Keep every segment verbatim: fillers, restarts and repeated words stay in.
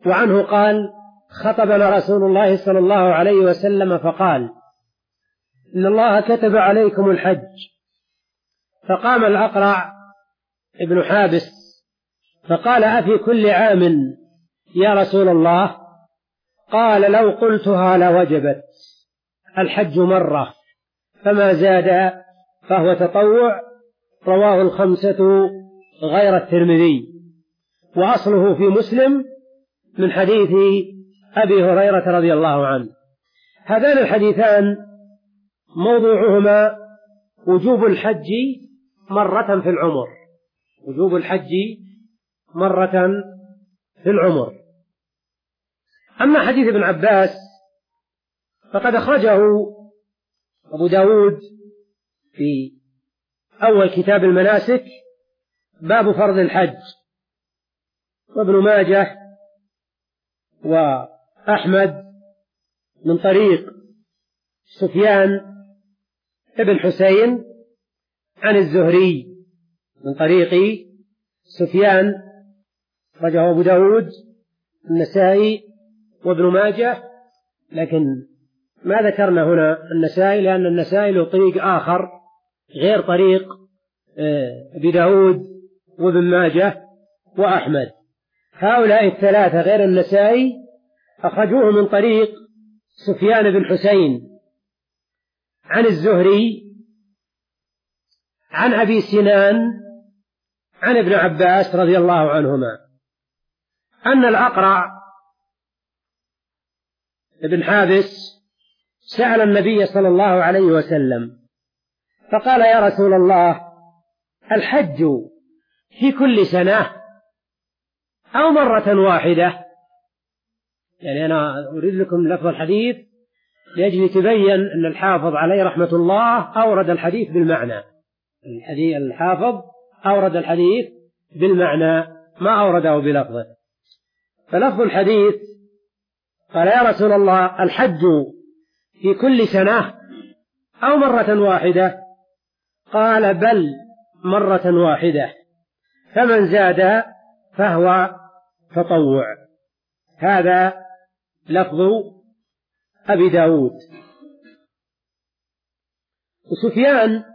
وعنه قال: خطبنا رسول الله صلى الله عليه وسلم فقال: إن الله كتب عليكم الحج. فقام الأقرع ابن حابس فقال: أفي كل عام يا رسول الله؟ قال: لو قلتها لوجبت. الحج مرة، فما زاد فهو تطوع. رواه الخمسة غير الترمذي، وأصله في مسلم من حديث أبي هريرة رضي الله عنه. هذان الحديثان موضوعهما وجوب الحج مرة في العمر، وجوب الحج مرة في العمر. أما حديث ابن عباس فقد أخرجه أبو داود في أول كتاب المناسك باب فرض الحج، وابن ماجه وأحمد من طريق سفيان ابن حسين عن الزهري من طريق سفيان، أخرجه أبو داود النسائي وابن ماجه، لكن ما ذكرنا هنا النسائي لأن النسائي له طريق آخر غير طريق أبي داود وابن ماجه وأحمد. هؤلاء الثلاثة غير النسائي أخرجوه من طريق سفيان بن حسين عن الزهري عن أبي سنان عن ابن عباس رضي الله عنهما أن الأقرع ابن حابس سأل النبي صلى الله عليه وسلم فقال: يا رسول الله، الحج في كل سنة أو مرة واحدة؟ يعني أنا أريد لكم لفظ الحديث لأجل تبين أن الحافظ عليه رحمة الله أورد الحديث بالمعنى. الحديث الحافظ أورد الحديث بالمعنى ما أورده بلفظه. فلفظ الحديث قال: يا رسول الله، الحج في كل سنة أو مرة واحدة؟ قال: بل مرة واحدة، فمن زاد فهو تطوع. هذا لفظ أبي داود. وسفيان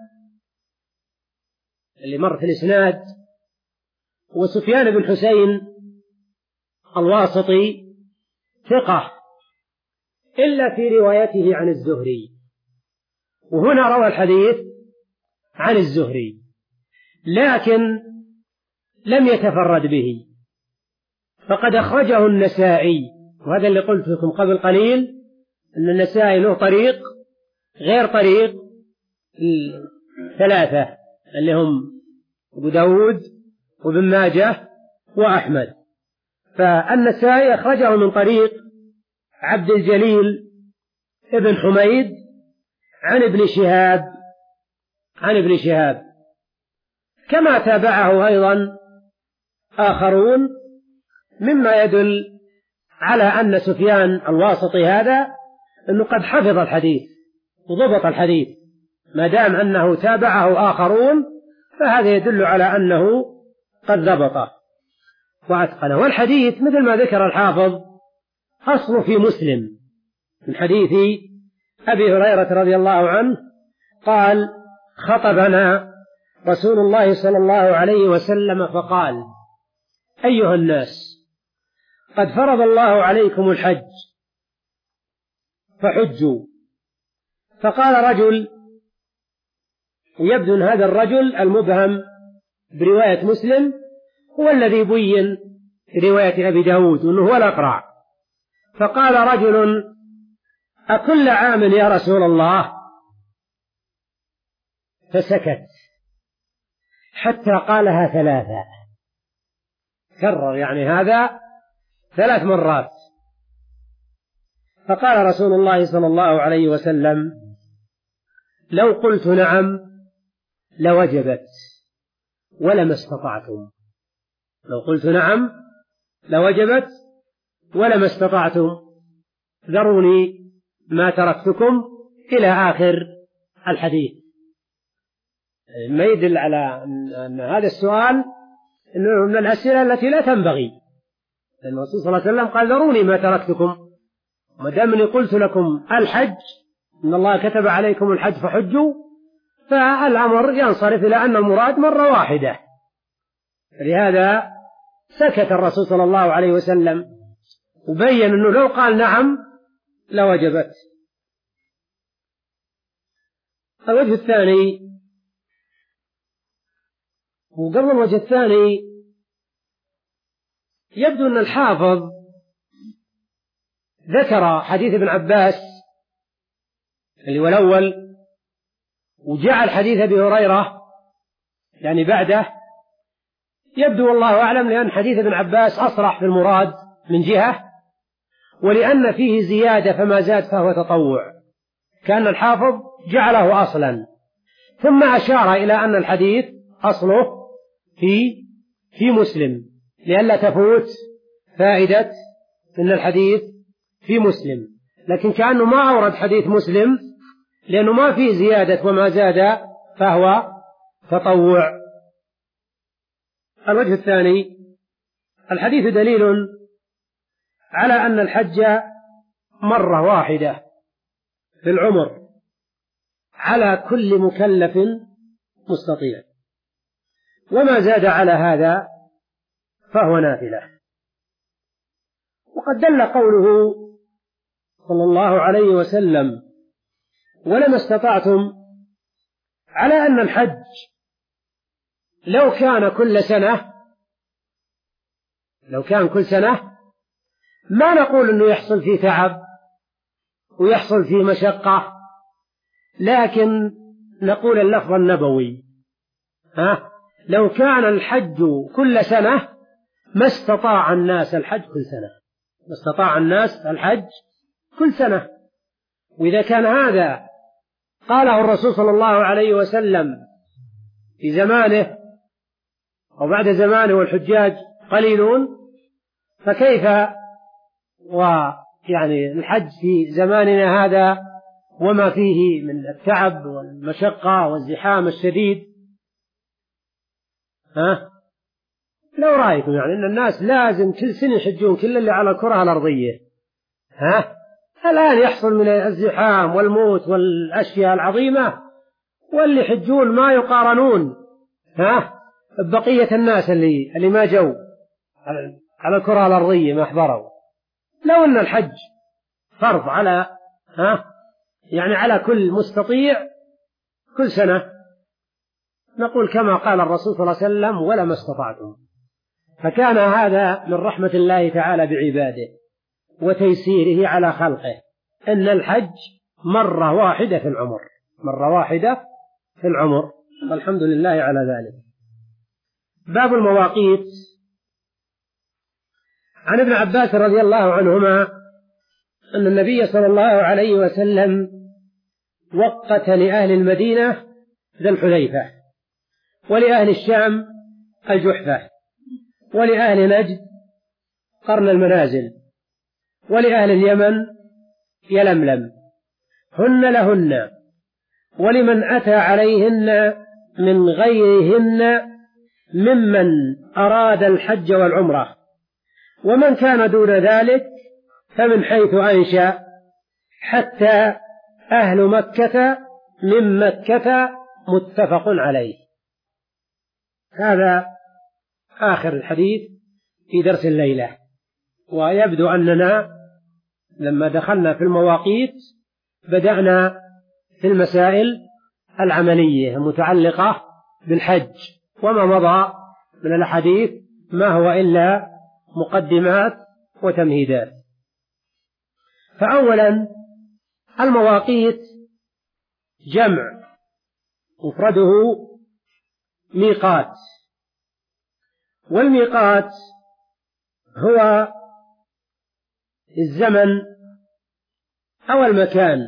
اللي مر في الإسناد وسفيان بن حسين الواسطي ثقة إلا في روايته عن الزهري، وهنا روى الحديث عن الزهري لكن لم يتفرد به، فقد أخرجه النسائي. وهذا اللي قلت لكم قبل قليل أن النسائي له طريق غير طريق الثلاثة اللي هم أبو داود وابن ماجه وأحمد. فالنسائي أخرجه من طريق عبد الجليل ابن حميد عن ابن شهاب عن ابن شهاب كما تابعه أيضا آخرون، مما يدل على أن سفيان الواسطي هذا أنه قد حفظ الحديث وضبط الحديث، ما دام أنه تابعه آخرون فهذا يدل على أنه قد ضبطه وأتقنه. والحديث مثل ما ذكر الحافظ أصله في مسلم من حديث أبي هريرة رضي الله عنه قال: خطبنا رسول الله صلى الله عليه وسلم فقال: أيها الناس، قد فرض الله عليكم الحج فحجوا. فقال رجل، ويبدو أن هذا الرجل المبهم برواية مسلم هو الذي بين في رواية أبي داود وأنه هو الأقرع. فقال رجل: أكل عام يا رسول الله؟ فسكت حتى قالها ثلاثة، كرر يعني هذا ثلاث مرات. فقال رسول الله صلى الله عليه وسلم: لو قلت نعم لوجبت ولما استطعتم. لو قلت نعم لوجبت ولما استطعتم، ذروني ما تركتكم إلى آخر الحديث. ما يدل على أن هذا السؤال إنه من الأسئلة التي لا تنبغي، لأن الرسول صلى الله عليه وسلم قال ذروني ما تركتكم، ما دامني قلت لكم الحج إن الله كتب عليكم الحج فحجوا، فالأمر ينصرف إلى أن المراد مرة واحدة. لهذا سكت الرسول صلى الله عليه وسلم وبين أنه لو قال نعم لوجبت. الوجه الثاني، وقبل الوجه الثاني يبدو أن الحافظ ذكر حديث ابن عباس اللي هو الأول، وجعل حديث أبي هريرة يعني بعده، يبدو والله أعلم لأن حديث ابن عباس أصرح في المراد من جهة، ولأن فيه زيادة فما زاد فهو تطوع، كان الحافظ جعله أصلا ثم أشار إلى أن الحديث أصله في في مسلم لئلا تفوت فائدة أن الحديث في مسلم، لكن كأنه ما أورد حديث مسلم لأنه ما فيه زيادة وما زاد فهو تطوع. الوجه الثاني، الحديث دليل على أن الحج مرة واحدة في العمر على كل مكلف مستطيع، وما زاد على هذا فهو نافلة. وقد دل قوله صلى الله عليه وسلم ولما استطعتم على أن الحج لو كان كل سنة لو كان كل سنة ما نقول أنه يحصل فيه تعب ويحصل فيه مشقة، لكن نقول اللفظ النبوي ها لو كان الحج كل سنة ما استطاع الناس الحج كل سنة، ما استطاع الناس الحج كل سنة. وإذا كان هذا قاله الرسول صلى الله عليه وسلم في زمانه أو بعد زمانه والحجاج قليلون، فكيف ويعني الحج في زماننا هذا وما فيه من التعب والمشقة والزحام الشديد؟ ها لو رأيكم يعني أن الناس لازم كل سنة يحجون كل اللي على الكرة الأرضية، ها الآن يحصل من الزحام والموت والأشياء العظيمة، واللي يحجون ما يقارنون ها بقية الناس اللي اللي ما جو على الكرة الأرضية ما حضروا. لو أن الحج فرض على ها يعني على كل مستطيع كل سنة نقول كما قال الرسول صلى الله عليه وسلم ولما استطعتم. فكان هذا من رحمة الله تعالى بعباده وتيسيره على خلقه أن الحج مرة واحدة في العمر، مرة واحدة في العمر، والحمد لله على ذلك. باب المواقيت. عن ابن عباس رضي الله عنهما أن النبي صلى الله عليه وسلم وقت لأهل المدينة ذا الحليفة، ولأهل الشام الجحفة، ولأهل نجد قرن المنازل، ولأهل اليمن يلملم، هن لهن، ولمن أتى عليهن من غيرهن ممن أراد الحج والعمرة، ومن كان دون ذلك فمن حيث أنشأ، حتى أهل مكة من مكة، متفق عليه. هذا آخر الحديث في درس الليلة. ويبدو أننا لما دخلنا في المواقيت بدأنا في المسائل العملية المتعلقة بالحج، وما مضى من الحديث ما هو إلا مقدمات وتمهيدات. فأولا المواقيت جمع مفرده ميقات، والميقات هو الزمن أو المكان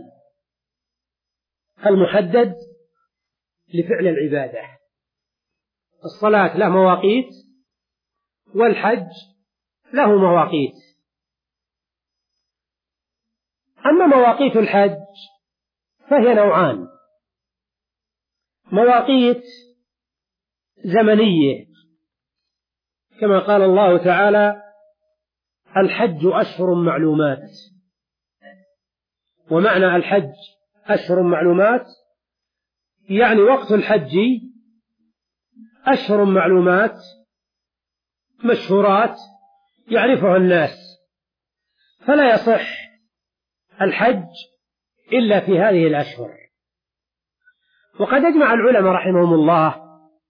المحدد لفعل العبادة. الصلاة له مواقيت، والحج له مواقيت. أما مواقيت الحج فهي نوعان: مواقيت زمنية كما قال الله تعالى الحج أشهر معلومات. ومعنى الحج أشهر معلومات يعني وقت الحج أشهر معلومات مشهورات يعرفها الناس، فلا يصح الحج إلا في هذه الأشهر. وقد أجمع العلماء رحمهم الله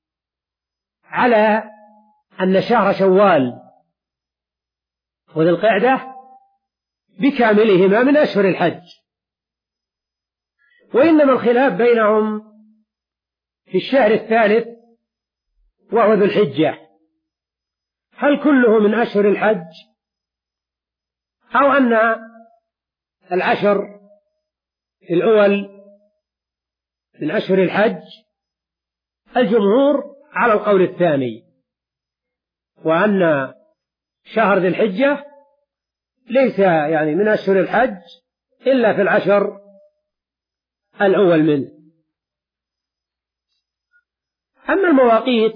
على أن شهر شوال وذي القعدة بكاملهما من أشهر الحج، وإنما الخلاف بينهم في الشهر الثالث وهو ذو الحجة، هل كله من أشهر الحج أو أن العشر الأول من أشهر الحج. الجمهور على القول الثاني، وأن شهر ذي الحجة ليس يعني من أشهر الحج إلا في العشر الأول منه. أما المواقيت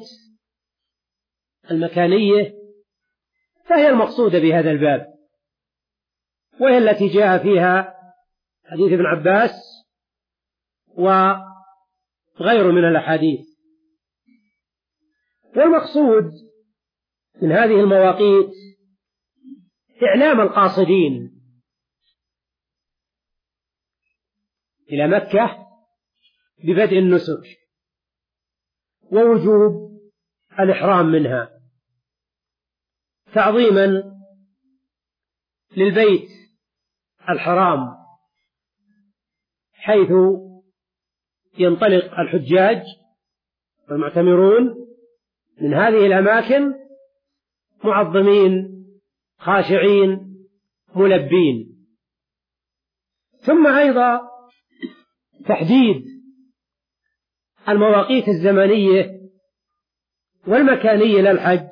المكانية فهي المقصودة بهذا الباب، وهي التي جاء فيها حديث ابن عباس وغيره من الأحاديث. والمقصود من هذه المواقيت إعلام القاصدين إلى مكة ببدء النسك ووجوب الإحرام منها تعظيما للبيت الحرام، حيث ينطلق الحجاج والمعتمرون من هذه الأماكن معظمين خاشعين ملبين. ثم أيضا تحديد المواقيت الزمنية والمكانية للحج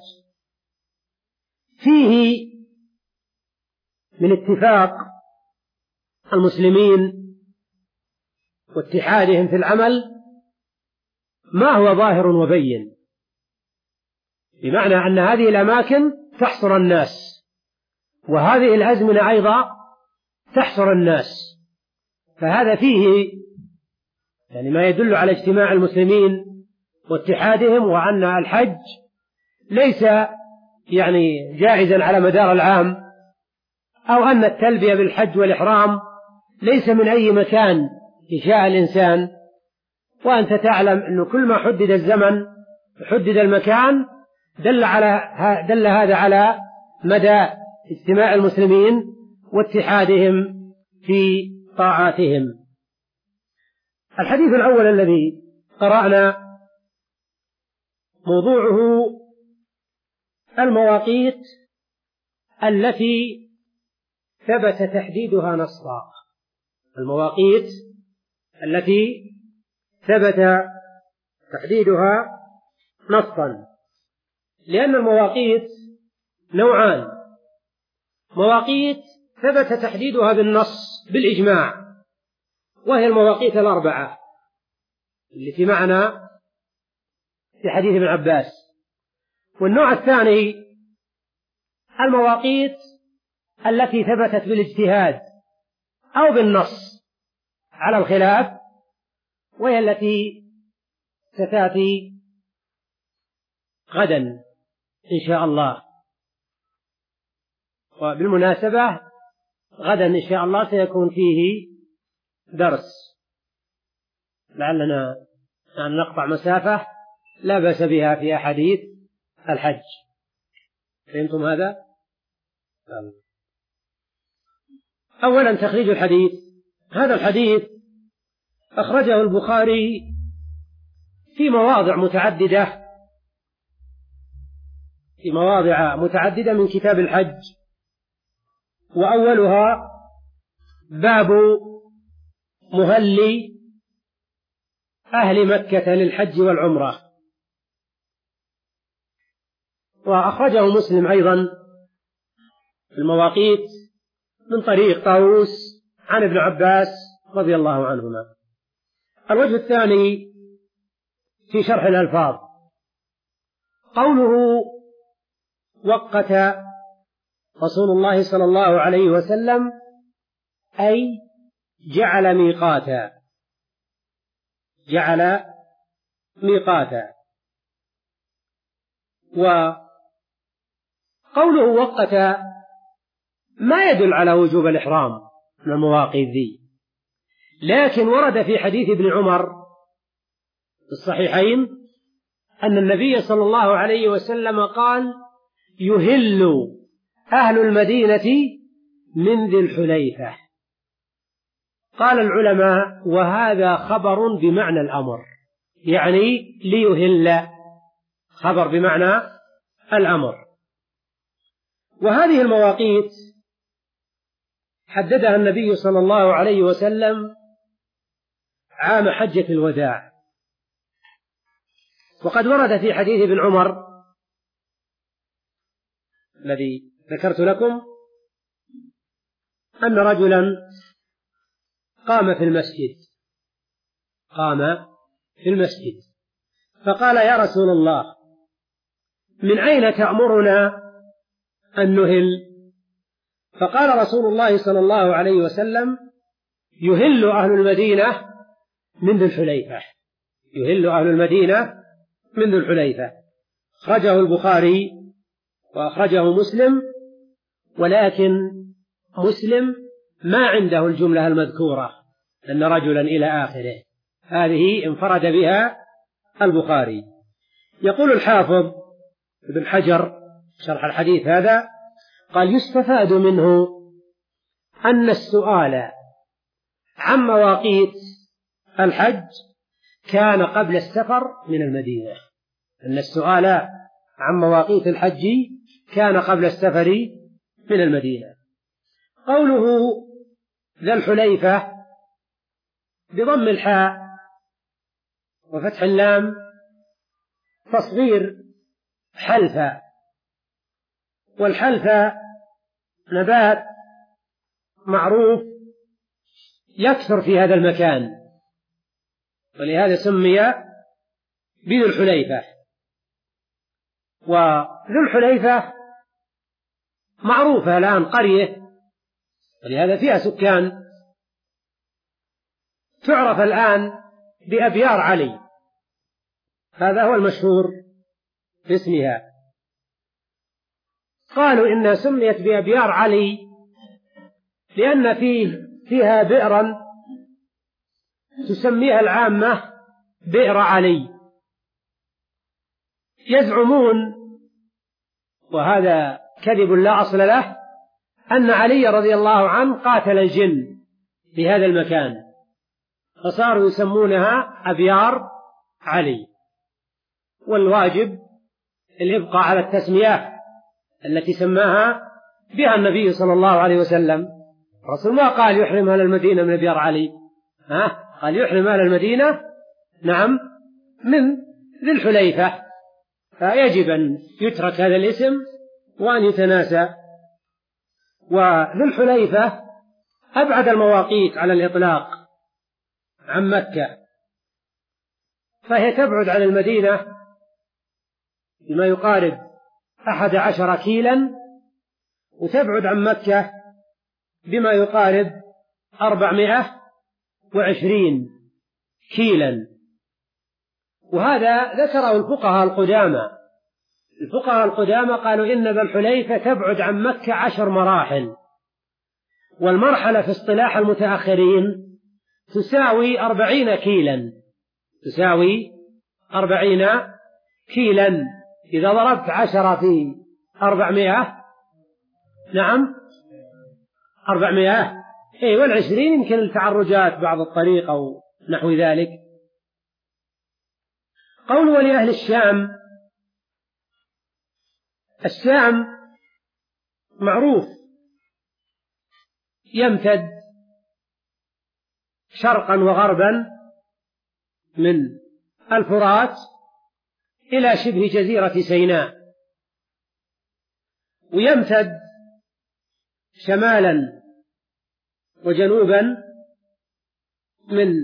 فيه من اتفاق المسلمين واتحادهم في العمل ما هو ظاهر وبين، بمعنى أن هذه الأماكن تحصر الناس وهذه الأزمنة أيضا تحصر الناس، فهذا فيه يعني ما يدل على اجتماع المسلمين واتحادهم، وأن الحج ليس يعني جائزا على مدار العام، أو أن التلبية بالحج والإحرام ليس من أي مكان يشاء الإنسان. وأنت تعلم أنه كل ما حدد الزمن وحدد المكان دل, على دل هذا على مدى اجتماع المسلمين واتحادهم في طاعاتهم. الحديث الأول الذي قرأنا موضوعه المواقيت التي ثبت تحديدها نصا، المواقيت التي ثبت تحديدها نصا، لأن المواقيت نوعان: مواقيت ثبت تحديدها بالنص بالإجماع وهي المواقيت الأربعة اللي في معنى في حديث ابن عباس. والنوع الثاني المواقيت التي ثبتت بالاجتهاد أو بالنص على الخلاف، وهي التي ستأتي غدا إن شاء الله. وبالمناسبة غدا إن شاء الله سيكون فيه درس، لعلنا أن نقطع مسافة لا بأس بها في أحاديث الحج. فهمتم هذا؟ أولا تخريج الحديث. هذا الحديث أخرجه البخاري في مواضع متعددة في مواضع متعددة من كتاب الحج، وأولها باب مهل أهل مكة للحج والعمرة. وأخرجه مسلم أيضا في المواقيت من طريق طاووس عن ابن عباس رضي الله عنهما. الوجه الثاني في شرح الألفاظ، قوله وقت رسول الله صلى الله عليه وسلم أي جعل ميقاتا، جعل ميقاتا. وقوله وقت ما يدل على وجوب الإحرام من المواقيت ذي، لكن ورد في حديث ابن عمر في الصحيحين أن النبي صلى الله عليه وسلم قال: يهل أهل المدينة من ذي الحليفة. قال العلماء: وهذا خبر بمعنى الأمر، يعني ليهل، خبر بمعنى الأمر. وهذه المواقيت حددها النبي صلى الله عليه وسلم عام حجة الوداع. وقد ورد في حديث ابن عمر الذي ذكرت لكم أن رجلا قام في المسجد قام في المسجد فقال: يا رسول الله، من أين تأمرنا أن نهل؟ فقال رسول الله صلى الله عليه وسلم: يهل أهل المدينة من ذي الحليفة، يهل أهل المدينة من ذي الحليفة. أخرجه البخاري وأخرجه مسلم، ولكن مسلم ما عنده الجملة المذكورة أن رجلا إلى آخره، هذه انفرد بها البخاري. يقول الحافظ ابن حجر شرح الحديث هذا قال: يستفاد منه أن السؤال عن مواقيت الحج كان قبل السفر من المدينة، أن السؤال عن مواقيت الحج كان قبل السفر من المدينة. قوله ذا الحليفة بضم الحاء وفتح اللام تصغير حلفة، والحلفة نبات معروف يكثر في هذا المكان، ولهذا سمي بذي الحليفة. وذو الحليفة معروفة الآن قرية، ولهذا فيها سكان، تعرف الآن بأبيار علي، هذا هو المشهور باسمها. قالوا إنها سميت بأبيار علي لأن فيه فيها بئرا تسميها العامة بئر علي. يزعمون، وهذا كذب لا أصل له، أن علي رضي الله عنه قاتل الجن في هذا المكان، فصاروا يسمونها أبيار علي. والواجب الإبقاء على التسمية التي سماها بها النبي صلى الله عليه وسلم. الرسول ما قال يحرم أهل المدينة من أبيار علي، ها؟ قال يحرم أهل المدينة نعم من ذي الحليفة، فيجب أن يترك هذا الاسم وأن يتناسى. وذي الحليفة أبعد المواقيت على الإطلاق عن مكة، فهي تبعد عن المدينة بما يقارب أحد عشر كيلا، وتبعد عن مكة بما يقارب أربعمائة وعشرين كيلا. وهذا ذكره الفقهاء القدامى. الفقهاء القدامى قالوا إن ذا الحليفة تبعد عن مكة عشر مراحل، والمرحلة في اصطلاح المتأخرين تساوي أربعين كيلا، تساوي أربعين كيلا. إذا ضربت عشرة في أربعمائة نعم أربعمائة، إيه، والعشرين يمكن التعرجات بعض الطريق أو نحو ذلك. قول ولأهل الشام، الشام معروف يمتد شرقا وغربا من الفرات إلى شبه جزيرة سيناء، ويمتد شمالا وجنوبا من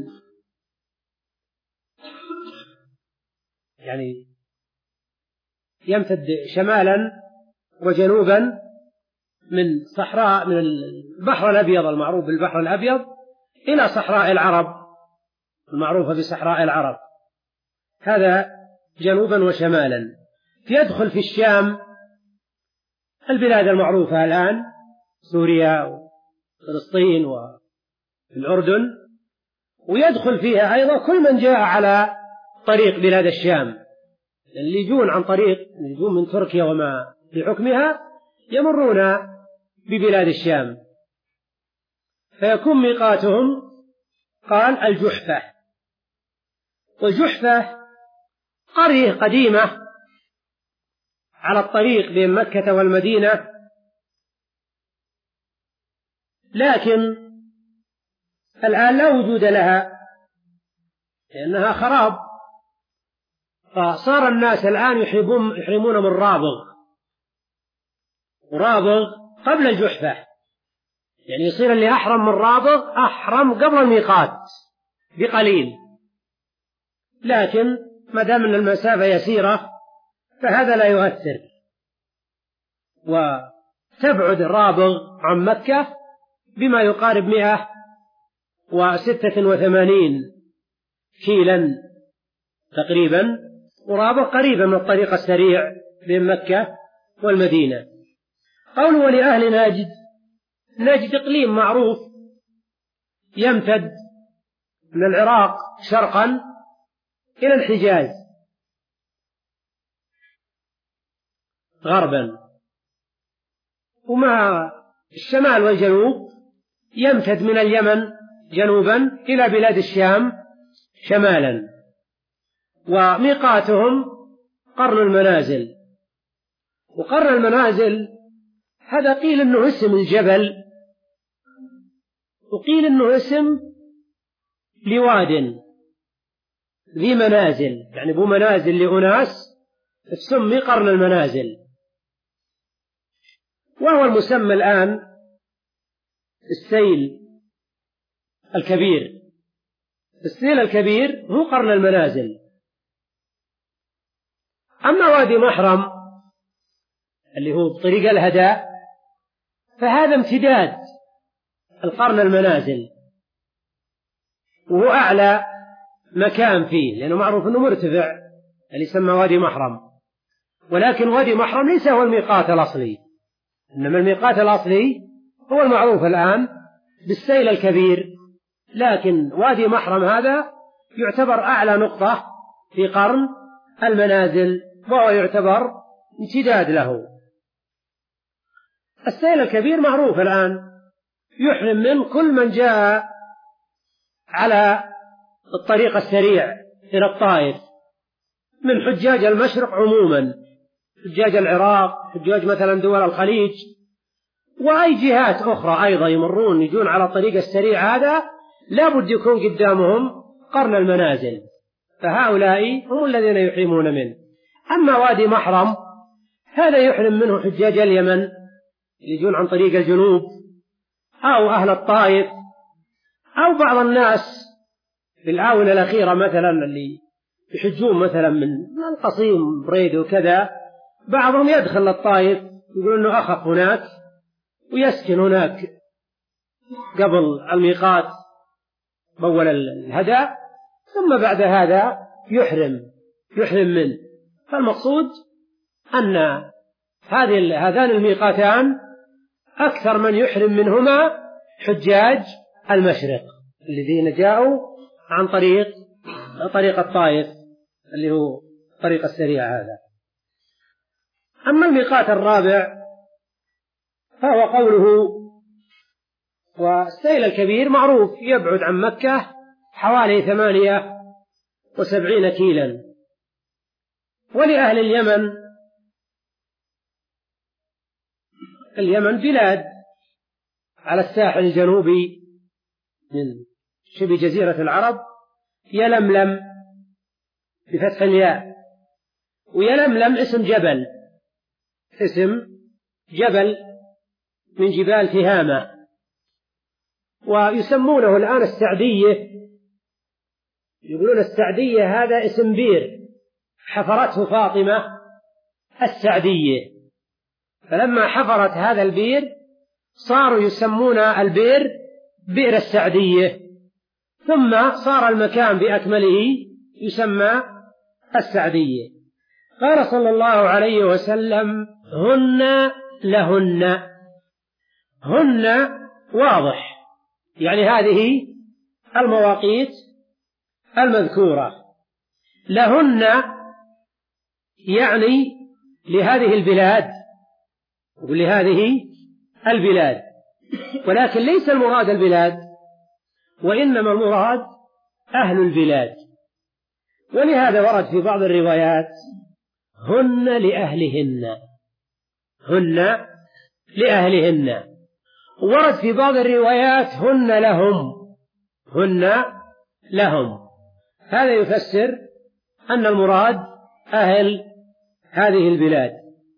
يعني يمتد شمالا وجنوبا من صحراء من البحر الأبيض المعروف بالبحر الأبيض إلى صحراء العرب المعروفة بصحراء العرب، هذا جنوبا وشمالا. يدخل في الشام البلاد المعروفة الآن، سوريا وفلسطين والأردن، ويدخل فيها أيضا كل من جاء على طريق بلاد الشام، اللي يجون عن طريق يجون من تركيا وما في حكمها يمرون ببلاد الشام، فيكون ميقاتهم قال الجحفة. والجحفة قرية قديمة على الطريق بين مكة والمدينة، لكن الآن لا وجود لها لأنها خراب، فصار الناس الآن يحرمون من رابغ، ورابغ قبل الجحفة، يعني يصير اللي أحرم من رابغ أحرم قبل الميقات بقليل، لكن ما دام أن المسافة يسيرة فهذا لا يؤثر. وتبعد الرابغ عن مكة بما يقارب مئة وستة وثمانين كيلا تقريبا، ورابغ قريبا من الطريق السريع بين مكة والمدينة. قوله ولأهل نجد، نجد إقليم معروف يمتد من العراق شرقا إلى الحجاز غربا، ومع الشمال والجنوب يمتد من اليمن جنوبا إلى بلاد الشام شمالا، وميقاتهم قرن المنازل. وقرن المنازل هذا قيل إنه اسم الجبل، وقيل إنه اسم لواد ذي منازل، يعني بو منازل لأناس تسمي قرن المنازل، وهو المسمى الآن السيل الكبير. السيل الكبير هو قرن المنازل. أما وادي محرم اللي هو بطريق الهداء فهذا امتداد القرن المنازل، وهو أعلى مكان فيه لأنه معروف أنه مرتفع اللي يسمى وادي محرم، ولكن وادي محرم ليس هو الميقات الأصلي، إنما الميقات الأصلي هو المعروف الآن بالسيل الكبير، لكن وادي محرم هذا يعتبر أعلى نقطة في قرن المنازل، وهو يعتبر امتداد له. السيل الكبير معروف الآن يحرم من كل من جاء على الطريق السريع إلى الطائف من حجاج المشرق عموما، حجاج العراق، حجاج مثلا دول الخليج، وأي جهات أخرى أيضا يمرون يجون على الطريق السريع هذا لا بد يكون قدامهم قرن المنازل، فهؤلاء هم الذين يحرمون منه. أما وادي محرم هذا يحرم منه حجاج اليمن يجون عن طريق الجنوب، أو أهل الطائف، أو بعض الناس في الآونة الأخيرة مثلا اللي يحجون مثلا من القصيم بريد وكذا، بعضهم يدخل الطائف يقول أنه أخف هناك ويسكن هناك قبل الميقات بول الهدى، ثم بعد هذا يحرم يحرم منه. فالمقصود أن هذه هذان الميقاتان أكثر من يحرم منهما حجاج المشرق الذين جاءوا عن طريق طريق الطائف اللي هو طريق السريع هذا. أما الميقات الرابع فهو قوله والسيل الكبير معروف يبعد عن مكة حوالي ثمانية وسبعين كيلا. ولأهل اليمن، اليمن بلاد على الساحل الجنوبي من شبه جزيرة العرب، يلملم بفتح الياء، ويلملم اسم جبل، اسم جبل من جبال تهامة، ويسمونه الآن السعدية، يقولون السعدية هذا اسم بير حفرته فاطمة السعدية، فلما حفرت هذا البير صاروا يسمون البئر بئر السعدية، ثم صار المكان بأكمله يسمى السعدية. قال صلى الله عليه وسلم: هن لهن. هن واضح، يعني هذه المواقيت المذكورة. لهن يعني لهذه البلاد ولهذه البلاد، ولكن ليس المراد البلاد، وإنما المراد أهل البلاد. ولهذا ورد في بعض الروايات: هن لأهلهن. هن لأهلهن. ورد في بعض الروايات: هن لهم. هن لهم. هذا يفسر أن المراد أهل هذه البلاد.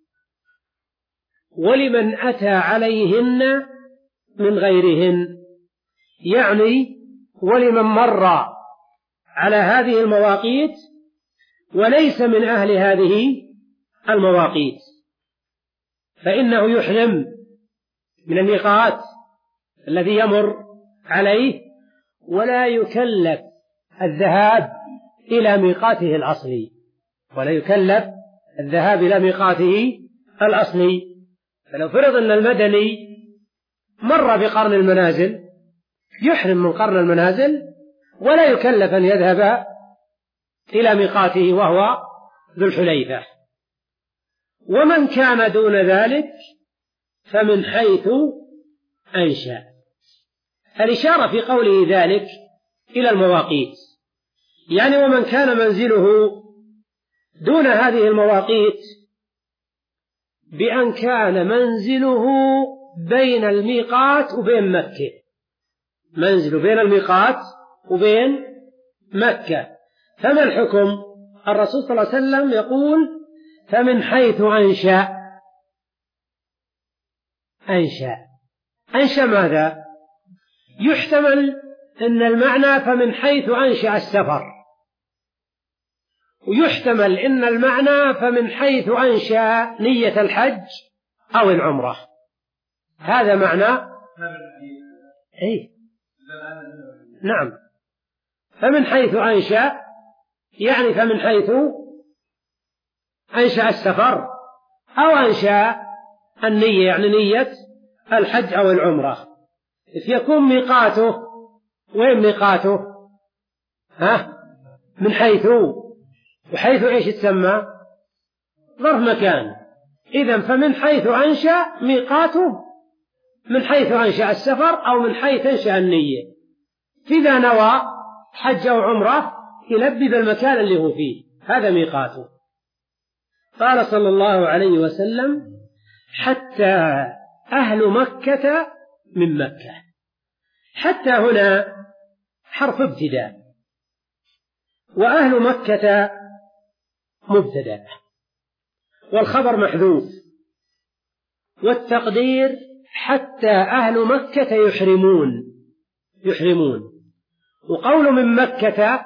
ولمن أتى عليهن من غيرهن، يعني ولمن مر على هذه المواقيت وليس من أهل هذه المواقيت، فإنه يحرم من الميقات الذي يمر عليه، ولا يكلف الذهاب إلى ميقاته الأصلي، ولا يكلف الذهاب إلى ميقاته الأصلي. فلو فرض أن المدني مر بقرن المنازل يحرم من قرن المنازل، ولا يكلف أن يذهب إلى ميقاته وهو ذو الحليفة. ومن كان دون ذلك فمن حيث أنشأ. الإشارة في قوله ذلك إلى المواقيت، يعني ومن كان منزله دون هذه المواقيت بأن كان منزله بين الميقات وبين مكة، منزله بين الميقات وبين مكة، فما الحكم؟ الرسول صلى الله عليه وسلم يقول: فمن حيث أنشأ. أنشأ أنشأ ماذا؟ يحتمل أن المعنى فمن حيث أنشأ السفر، ويحتمل أن المعنى فمن حيث أنشأ نية الحج أو العمرة. هذا معنى أي نعم. فمن حيث أنشأ يعني فمن حيث أنشأ السفر أو أنشأ النية، يعني نية الحج أو العمرة. يكون ميقاته وين ميقاته؟ ها؟ من حيث، وحيث إيش تسمى؟ ظرف مكان. إذن فمن حيث أنشأ ميقاته من حيث أنشأ السفر أو من حيث أنشأ النية. إذا نوى حج أو عمرة يلبي بالمكان اللي هو فيه، هذا ميقاته. قال صلى الله عليه وسلم: حتى أهل مكة من مكة. حتى هنا حرف ابتداء، وأهل مكة مبتدأ، والخبر محذوف، والتقدير حتى أهل مكة يحرمون. يحرمون. وقول من مكة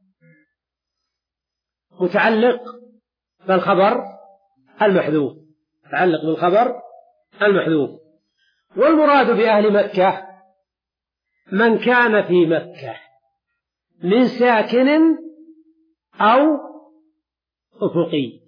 متعلق بالخبر المحذوف، متعلق بالخبر المحذوف. والمراد بأهل مكة من كان في مكة من ساكن أو أفقي.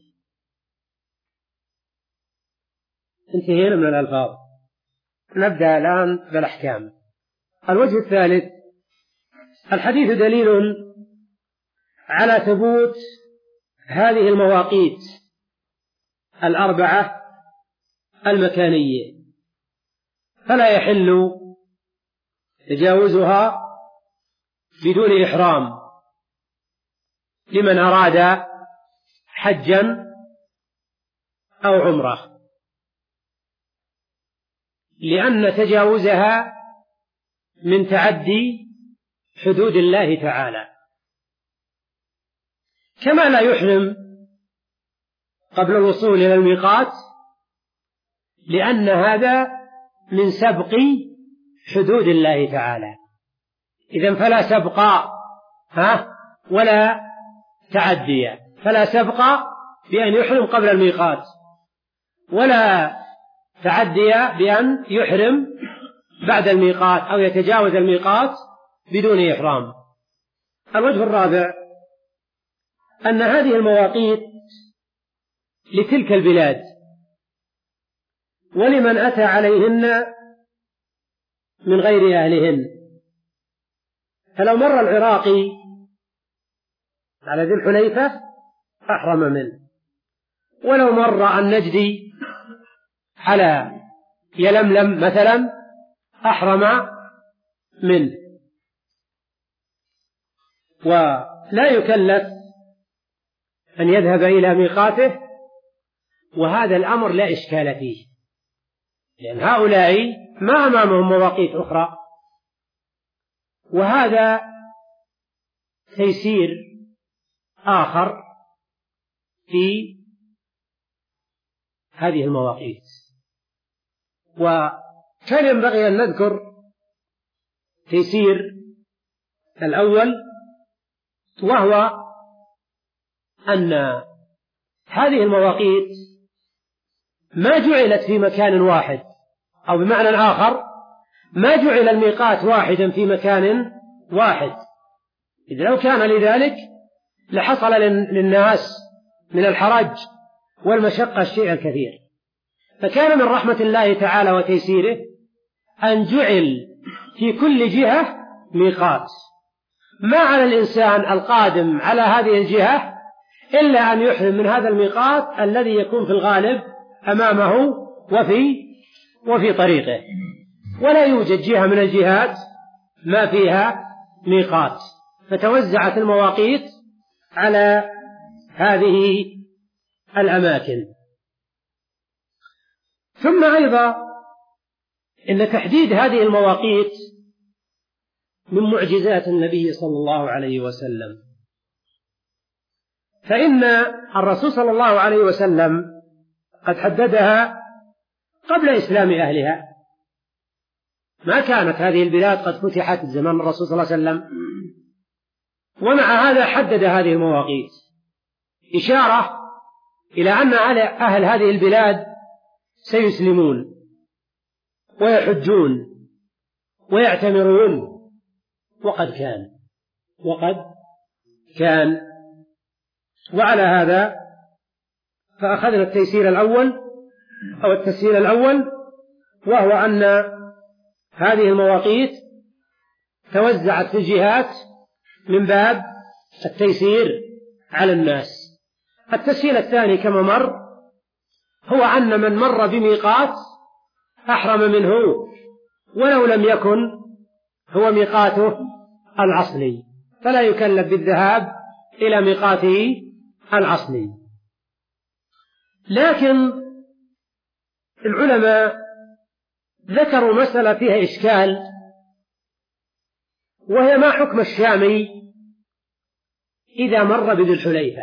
انتهينا من الألفاظ، نبدأ الآن بالأحكام. الوجه الثالث: الحديث دليل على ثبوت هذه المواقيت الأربعة المكانية، فلا يحل تجاوزها بدون إحرام لمن أراد حجا أو عمرة، لأن تجاوزها من تعدي حدود الله تعالى. كما لا يحرم قبل الوصول إلى الميقات، لأن هذا من سبق حدود الله تعالى. إذن فلا سبق ها ولا تعدي، فلا سبق بأن يحرم قبل الميقات، ولا تعدي بأن يحرم بعد الميقات أو يتجاوز الميقات بدون إحرام. الوجه الرابع أن هذه المواقيت لتلك البلاد ولمن أتى عليهن من غير أهلهن، فلو مر العراقي على ذي الحليفة أحرم منه، ولو مر النجدي على يلملم مثلا أحرم منه، ولا يكلف أن يذهب إلى ميقاته، وهذا الأمر لا إشكال فيه، لأن هؤلاء ما أمامهم مواقيت أخرى، وهذا تيسير آخر في هذه المواقيت. وكان ينبغي أن نذكر تيسير الأول، وهو أن هذه المواقيت ما جعلت في مكان واحد، أو بمعنى آخر ما جعل الميقات واحدا في مكان واحد، إذ لو كان لذلك لحصل للناس من الحرج والمشقة الشيء الكثير. فكان من رحمة الله تعالى وتيسيره أن جعل في كل جهة ميقات، ما على الإنسان القادم على هذه الجهة إلا أن يحرم من هذا الميقات الذي يكون في الغالب أمامه وفي وفي طريقه، ولا يوجد جهة من الجهات ما فيها ميقات، فتوزعت المواقيت على هذه الأماكن. ثم أيضا إن تحديد هذه المواقيت من معجزات النبي صلى الله عليه وسلم، فإن الرسول صلى الله عليه وسلم قد حددها قبل إسلام أهلها، ما كانت هذه البلاد قد فتحت زمان الرسول صلى الله عليه وسلم، ومع هذا حدد هذه المواقيت، إشارة إلى أن أهل هذه البلاد سيسلمون ويحجون ويعتمرون، وقد كان وقد كان وعلى هذا فأخذنا التيسير الأول أو التسهيل الأول، وهو أن هذه المواقيت توزعت في الجهات من باب التيسير على الناس. التسهيل الثاني كما مر هو أن من مر بميقات أحرم منه ولو لم يكن هو ميقاته الأصلي، فلا يكلف بالذهاب إلى ميقاته الأصلي. لكن العلماء ذكروا مسألة فيها إشكال، وهي ما حكم الشامي إذا مر بذي الحليفة.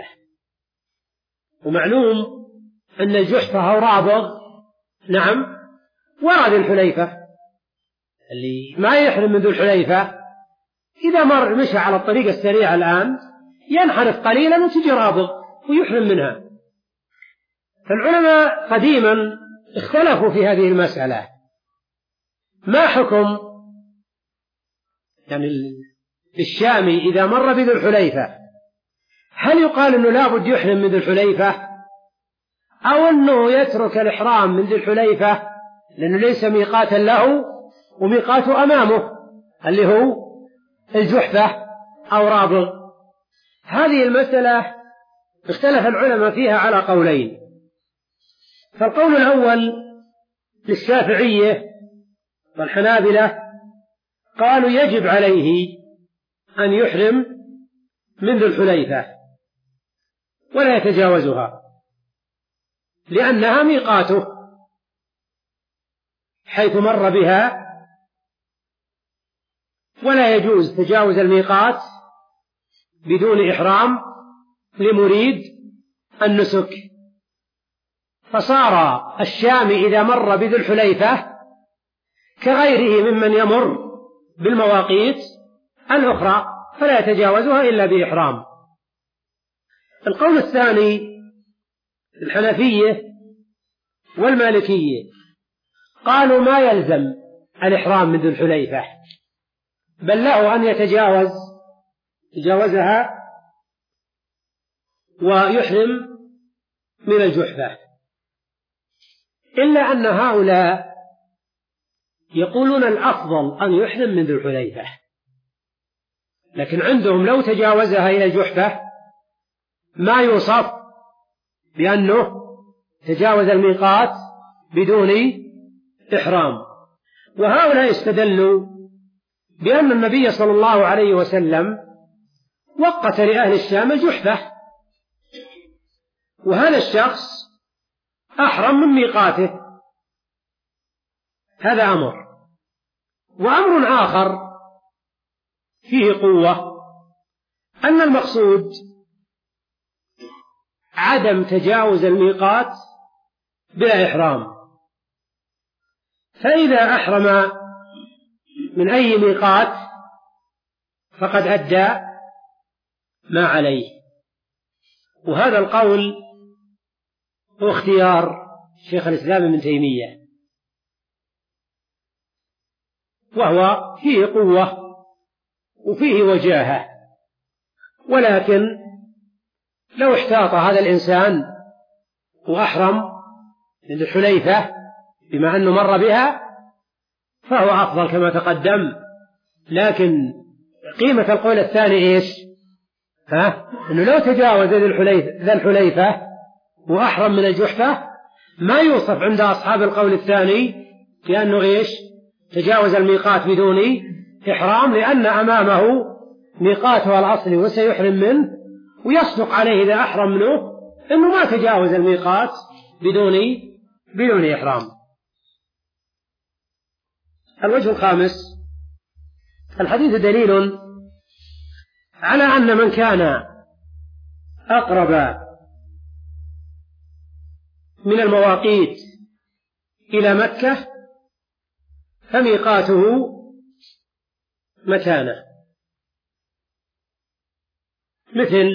ومعلوم أن الجحفة أو رابغ نعم ورا ذي الحليفة، اللي ما يحرم من ذي الحليفة إذا مر مشى على الطريق السريع الآن ينحرف قليلا وتجي رابغ ويحرم منها. فالعلماء قديما اختلفوا في هذه المسألة، ما حكم يعني الشامي إذا مر بذي الحليفة، هل يقال أنه لابد يحرم من ذي الحليفة، أو أنه يترك الإحرام من ذي الحليفة لأنه ليس ميقاتا له وميقاته أمامه اللي هو الجحفة أو رابغ؟ هذه المسألة اختلف العلماء فيها على قولين. فالقول الأول للشافعية والحنابلة قالوا يجب عليه أن يحرم من ذي الحليفة ولا يتجاوزها، لأنها ميقاته حيث مر بها، ولا يجوز تجاوز الميقات بدون إحرام لمريد النسك. فصار الشامي إذا مر بذي الحليفة كغيره ممن يمر بالمواقيت الأخرى فلا يتجاوزها إلا بإحرام. القول الثاني الحنفية والمالكية قالوا ما يلزم الإحرام من ذي الحليفة، بل له أن يتجاوز يتجاوزها ويحرم من الجحفة، إلا أن هؤلاء يقولون الأفضل أن يحرم من ذي الحليفة، لكن عندهم لو تجاوزها إلى الجحفة ما يوصف بأنه تجاوز الميقات بدون إحرام. وهؤلاء استدلوا بأن النبي صلى الله عليه وسلم وقت لأهل الشام الجحفة، وهذا الشخص أحرم من ميقاته، هذا أمر. وأمر آخر فيه قوة أن المقصود عدم تجاوز الميقات بلا إحرام، فإذا أحرم من أي ميقات فقد أدى ما عليه. وهذا القول هو اختيار شيخ الإسلام ابن تيمية، وهو فيه قوة وفيه وجاهة، ولكن لو احتاط هذا الإنسان وأحرم من الحليفة بما أنه مر بها فهو أفضل كما تقدم. لكن قيمة القول الثاني إيش؟ ها؟ أنه لو تجاوز ذا الحليفة وأحرم من الجحفة ما يوصف عند أصحاب القول الثاني لأنه إيش؟ تجاوز الميقات بدون إحرام، لأن أمامه ميقاته الأصلي وسيحرم منه، ويصدق عليه إذا أحرم منه أنه ما تجاوز الميقات بدون بدون إحرام. الوجه الخامس: الحديث دليل على أن من كان أقرب من المواقيت إلى مكة فميقاته مكانه، مثل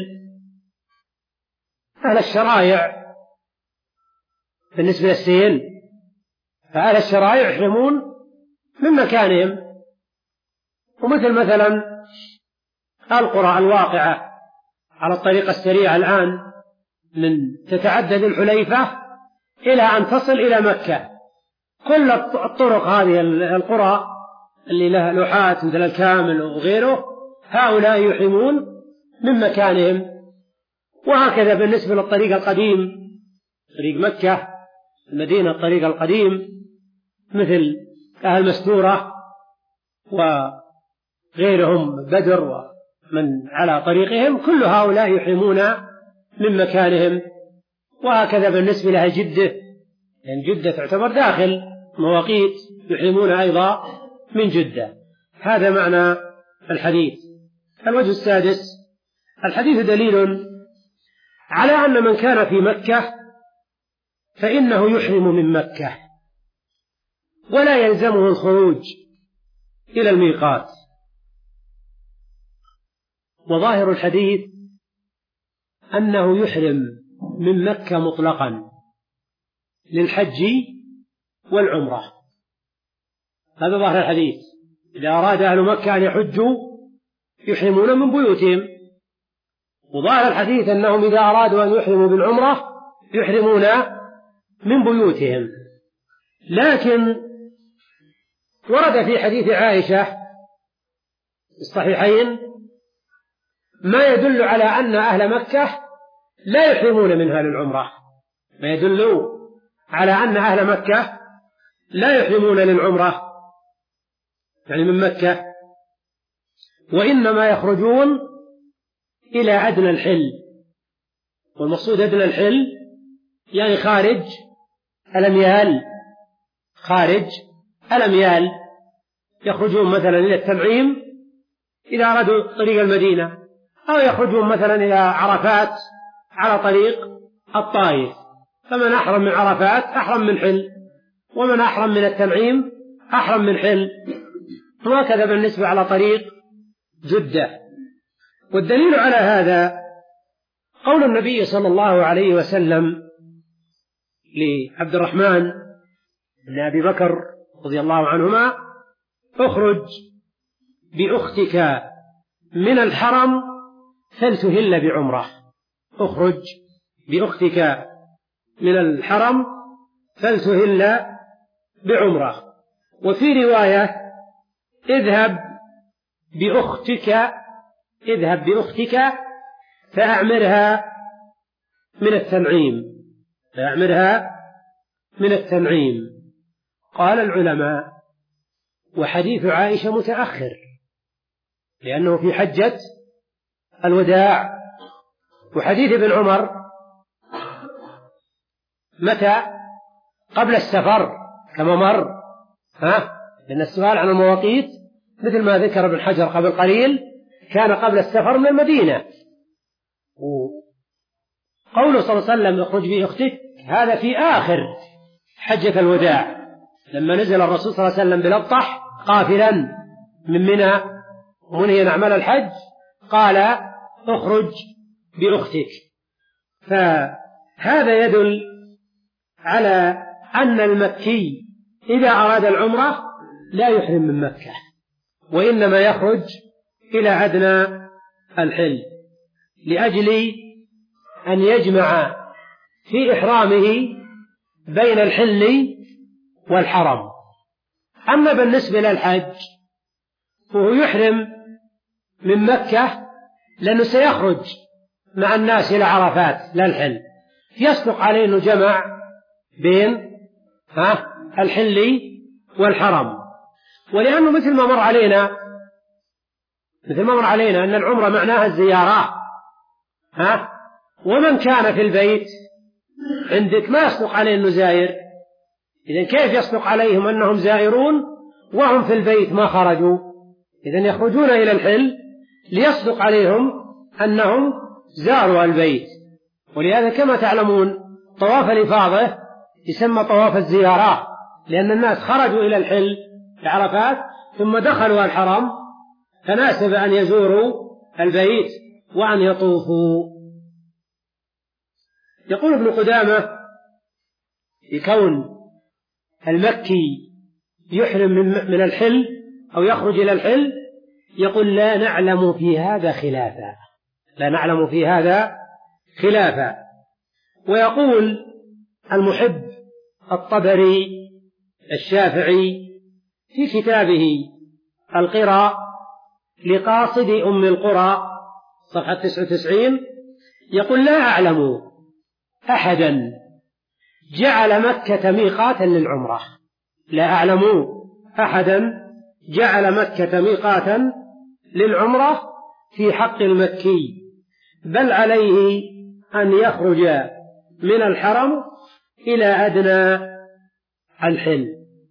أهل الشرائع بالنسبة للسيل، فأهل الشرائع يحرمون من مكانهم، ومثل مثلا القرى الواقعة على الطريقة السريعة الآن من تتعدد الحليفة إلى أن تصل إلى مكة، كل الطرق هذه القرى اللي لها لوحات مثل الكامل وغيره هؤلاء يحرمون من مكانهم. وهكذا بالنسبة للطريق القديم، طريق مكة المدينة الطريق القديم، مثل أهل مستورة وغيرهم بدر ومن على طريقهم، كل هؤلاء يحرمون من مكانهم. وهكذا بالنسبة لها جدة، لأن يعني جدة تعتبر داخل مواقيت، يحرمون أيضا من جدة. هذا معنى الحديث. الوجه السادس: الحديث دليل على أن من كان في مكة فإنه يحرم من مكة ولا يلزمه الخروج إلى الميقات. وظاهر الحديث أنه يحرم من مكة مطلقا للحج والعمرة، هذا ظاهر الحديث. إذا أراد أهل مكة أن يحجوا يحرمون من بيوتهم، وظاهر الحديث أنهم إذا أرادوا أن يحرموا بالعمرة يحرمون من بيوتهم. لكن ورد في حديث عائشة الصحيحين ما يدل على أن أهل مكة لا يحرمون منها للعمرة، ما يدل على أن أهل مكة لا يحرمون للعمرة يعني من مكة، وإنما يخرجون إلى أدنى الحل. والمقصود أدنى الحل يعني خارج الأميال، خارج الأميال يخرجون مثلا إلى التنعيم إذا أرادوا طريق المدينة، أو يخرجون مثلا إلى عرفات على طريق الطائف، فمن أحرم من عرفات أحرم من حل، ومن أحرم من التنعيم أحرم من حل، وهكذا بالنسبة على طريق جدة. والدليل على هذا قول النبي صلى الله عليه وسلم لعبد الرحمن أن أبي بكر رضي الله عنهما: اخرج بأختك من الحرم فلتهل بعمرة. اخرج بأختك من الحرم فلتهل بعمرة. وفي رواية: اذهب بأختك اذهب بأختك فأعمرها من التنعيم فأعمرها من التنعيم. قال العلماء: وحديث عائشة متأخر، لأنه في حجة الوداع، وحديث ابن عمر متى؟ قبل السفر كما مر. ها؟ لأن السؤال عن المواقيت مثل ما ذكر ابن حجر قبل قليل كان قبل السفر من المدينة. وقوله صلى الله عليه وسلم: اخرج بأختك، هذا في آخر حجة الوداع لما نزل الرسول صلى الله عليه وسلم بلطح قافلا من منى منهيا أعمال الحج، قال: اخرج بأختك. فهذا يدل على أن المكي إذا أراد العمرة لا يحرم من مكة، وإنما يخرج إلى أدنى الحل لأجل أن يجمع في إحرامه بين الحل والحرم. أما بالنسبة للحج فهو يحرم من مكة لأنه سيخرج مع الناس إلى عرفات لا الحل، يصدق عليه أنه جمع بين ها الحل والحرم. ولأنه مثل ما مر علينا مثل ما مر علينا أن العمرة معناها الزيارة، ها ومن كان في البيت عندك ما يصدق عليه أنه زائر، إذن كيف يصدق عليهم أنهم زائرون وهم في البيت ما خرجوا؟ إذن يخرجون إلى الحل ليصدق عليهم أنهم زاروا البيت. ولهذا كما تعلمون طواف الإفاضة يسمى طواف الزيارة، لأن الناس خرجوا إلى الحل لعرفات ثم دخلوا الحرم، فناسب أن يزوروا البيت وأن يطوفوا. يقول ابن قدامة: يكون المكي يحرم من الحل أو يخرج إلى الحل، يقول: لا نعلم في هذا خلافا لا نعلم في هذا خلافا. ويقول المحب الطبري الشافعي في كتابه القرى لقاصد أم القرى صفحة تسعة وتسعين، يقول: لا أعلم أحدا جعل مكة ميقاتا للعمرة لا أعلم أحدا جعل مكة ميقاتا للعمرة في حق المكي، بل عليه أن يخرج من الحرم إلى أدنى الحل.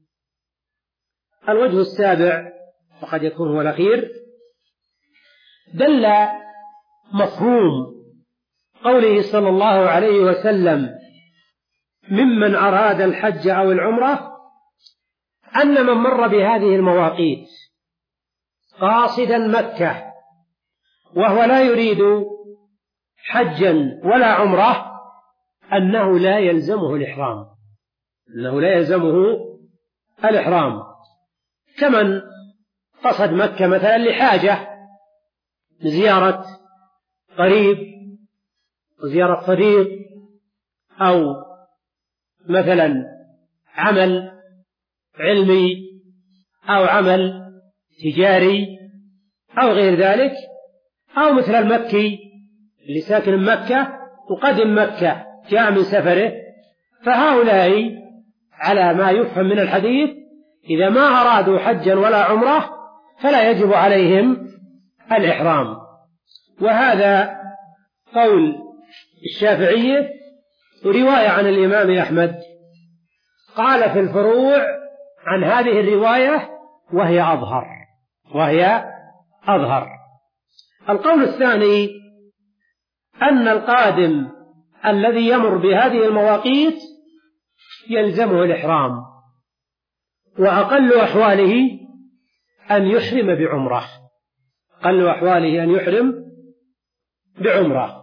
الوجه السابع وقد يكون هو الأخير: دل مفهوم قوله صلى الله عليه وسلم: ممن أراد الحج أو العمرة، أن من مر بهذه المواقيت قاصدا مكة وهو لا يريد حجا ولا عمرة أنه لا يلزمه الإحرام أنه لا يلزمه الإحرام كمن قصد مكة مثلا لحاجة لزيارة قريب وزيارة صديق، أو مثلا عمل علمي أو عمل تجاري أو غير ذلك، أو مثل المكي اللي ساكن مكة وقدم مكة جاء من سفره، فهؤلاء على ما يفهم من الحديث إذا ما أرادوا حجا ولا عمرة فلا يجب عليهم الإحرام. وهذا قول الشافعية، ورواية عن الإمام أحمد قال في الفروع عن هذه الرواية وهي أظهر وهي أظهر. القول الثاني أن القادم الذي يمر بهذه المواقيت يلزمه الإحرام، وأقل أحواله أن يحرم بعمرة أقل أحواله أن يحرم بعمرة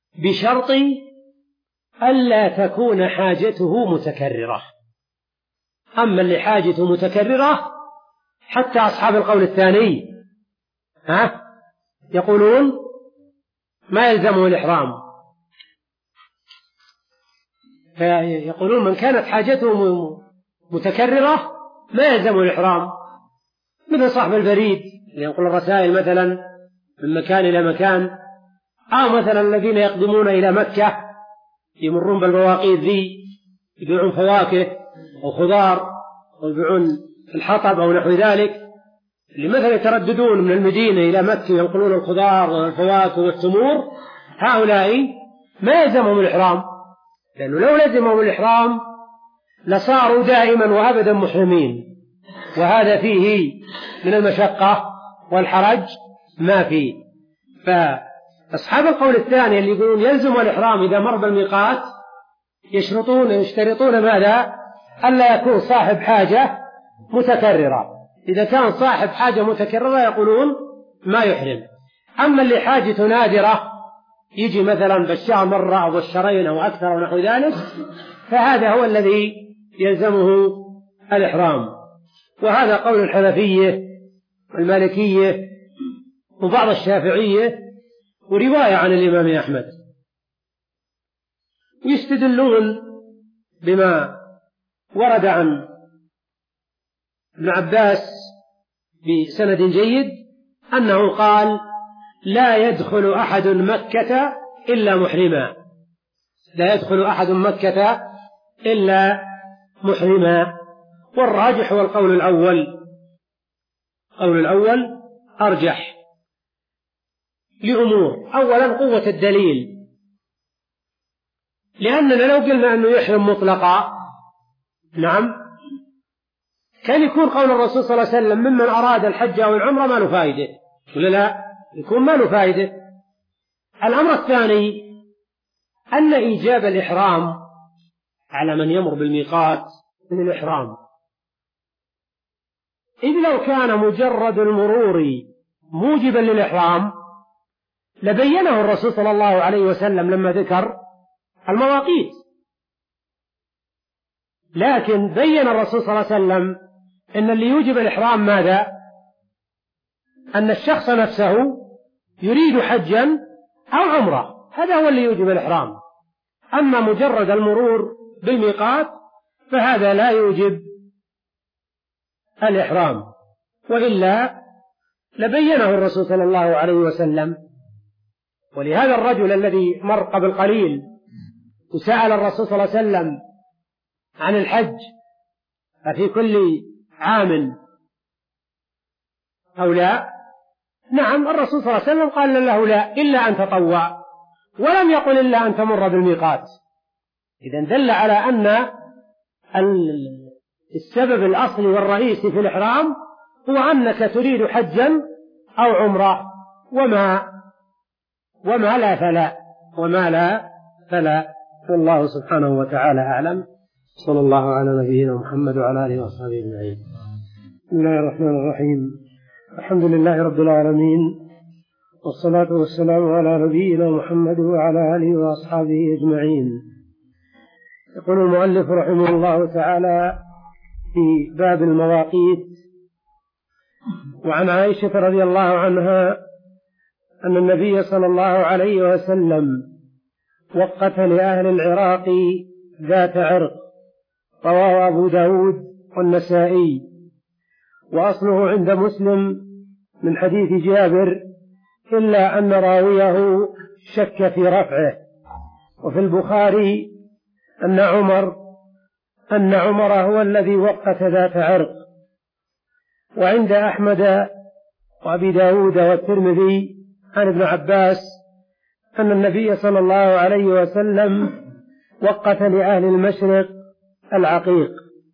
بشرط ألا تكون حاجته متكررة أما اللي حاجته متكررة حتى أصحاب القول الثاني ها يقولون ما يلزمه الإحرام، يقولون من كانت حاجته متكررة ما يلزمه الإحرام، مثل صاحب البريد اللي ينقل الرسائل مثلا من مكان إلى مكان، أو مثلا الذين يقدمون إلى مكة يمرون بالمواقيت ذي يبيعون فواكه أو خضار أو يبيعون الحطب أو نحو ذلك، اللي مثلا يترددون من المدينة إلى مكة ينقلون الخضار والفواكه والتمور، هؤلاء ما يلزمهم الإحرام، لأنه لو لزمهم الإحرام لصاروا دائما وأبدا محرمين، وهذا فيه من المشقة والحرج ما فيه. فأصحاب القول الثاني اللي يقولون يلزم الإحرام إذا مر بالميقات يشرطون يشترطون ماذا؟ ألا يكون صاحب حاجة متكررة، إذا كان صاحب حاجة متكررة يقولون ما يحرم. أما اللي حاجته نادرة يجي مثلا بالشهر مرة أو بالشهرين أو أكثر ونحو ذلك، فهذا هو الذي يلزمه الإحرام. وهذا قول الحنفية والمالكية وبعض الشافعية ورواية عن الإمام أحمد، ويستدلون بما ورد عن ابن عباس بسند جيد أنه قال لا يدخل أحد مكة إلا محرما، لا يدخل أحد مكة إلا محرما. والراجح هو القول الأول، قول الأول أرجح لأمور. أولا قوة الدليل، لأننا لو قلنا أنه يحرم مطلقا نعم كان يكون قول الرسول صلى الله عليه وسلم ممن أراد الحج أو العمرة ما له فائدة، ولا لا يكون ما له فائدة. الأمر الثاني أن إيجاب الإحرام على من يمر بالميقات من الإحرام، إذ لو كان مجرد المرور موجبا للإحرام لبينه الرسول صلى الله عليه وسلم لما ذكر المواقيت، لكن بين الرسول صلى الله عليه وسلم أن اللي يوجب الإحرام ماذا؟ أن الشخص نفسه يريد حجا أو عمرة، هذا هو اللي يوجب الإحرام. أما مجرد المرور بالميقات فهذا لا يوجب الإحرام، وإلا لبينه الرسول صلى الله عليه وسلم. ولهذا الرجل الذي مر قبل قليل وسأل الرسول صلى الله عليه وسلم عن الحج أفي كل عام أو لا؟ نعم، الرسول صلى الله عليه وسلم قال له لا إلا أن تطوع، ولم يقل إلا أن تمر بالميقات. إذن دل على أن السبب الأصلي والرئيسي في الإحرام هو أنك تريد حجا أو عمرة، وما وما لا فلا وما لا فلا. والله سبحانه وتعالى أعلم. صلى الله على نبينا محمد وعلى آله وصحبه أجمعين. بسم الله الرحمن الرحيم. الحمد لله رب العالمين، والصلاة والسلام على نبينا محمد وعلى آله وأصحابه أجمعين. يقول المؤلف رحمه الله تعالى في باب المواقيت: وعن عائشة رضي الله عنها أن النبي صلى الله عليه وسلم وقت لأهل العراق ذات عرق، رواه أبو داود والنسائي، وأصله عند مسلم من حديث جابر، إلا أن راويه شك في رفعه. وفي البخاري أن عمر أن عمر هو الذي وقت ذات عرق. وعند أحمد وأبي داود والترمذي عن ابن عباس أن النبي صلى الله عليه وسلم وقت لأهل المشرق العقيق.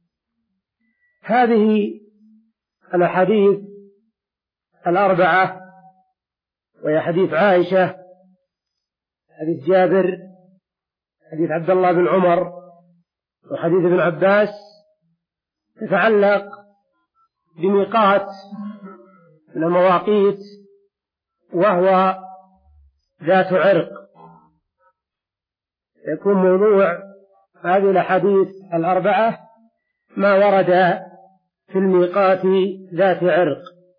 هذه الأحاديث الأربعة، وهي حديث عائشة، حديث جابر، حديث عبد الله بن عمر، وحديث ابن عباس، تتعلق بميقات من المواقيت وهو ذات عرق. يكون موضوع هذه الأحاديث الأربعة ما ورد في الميقات ذات عرق.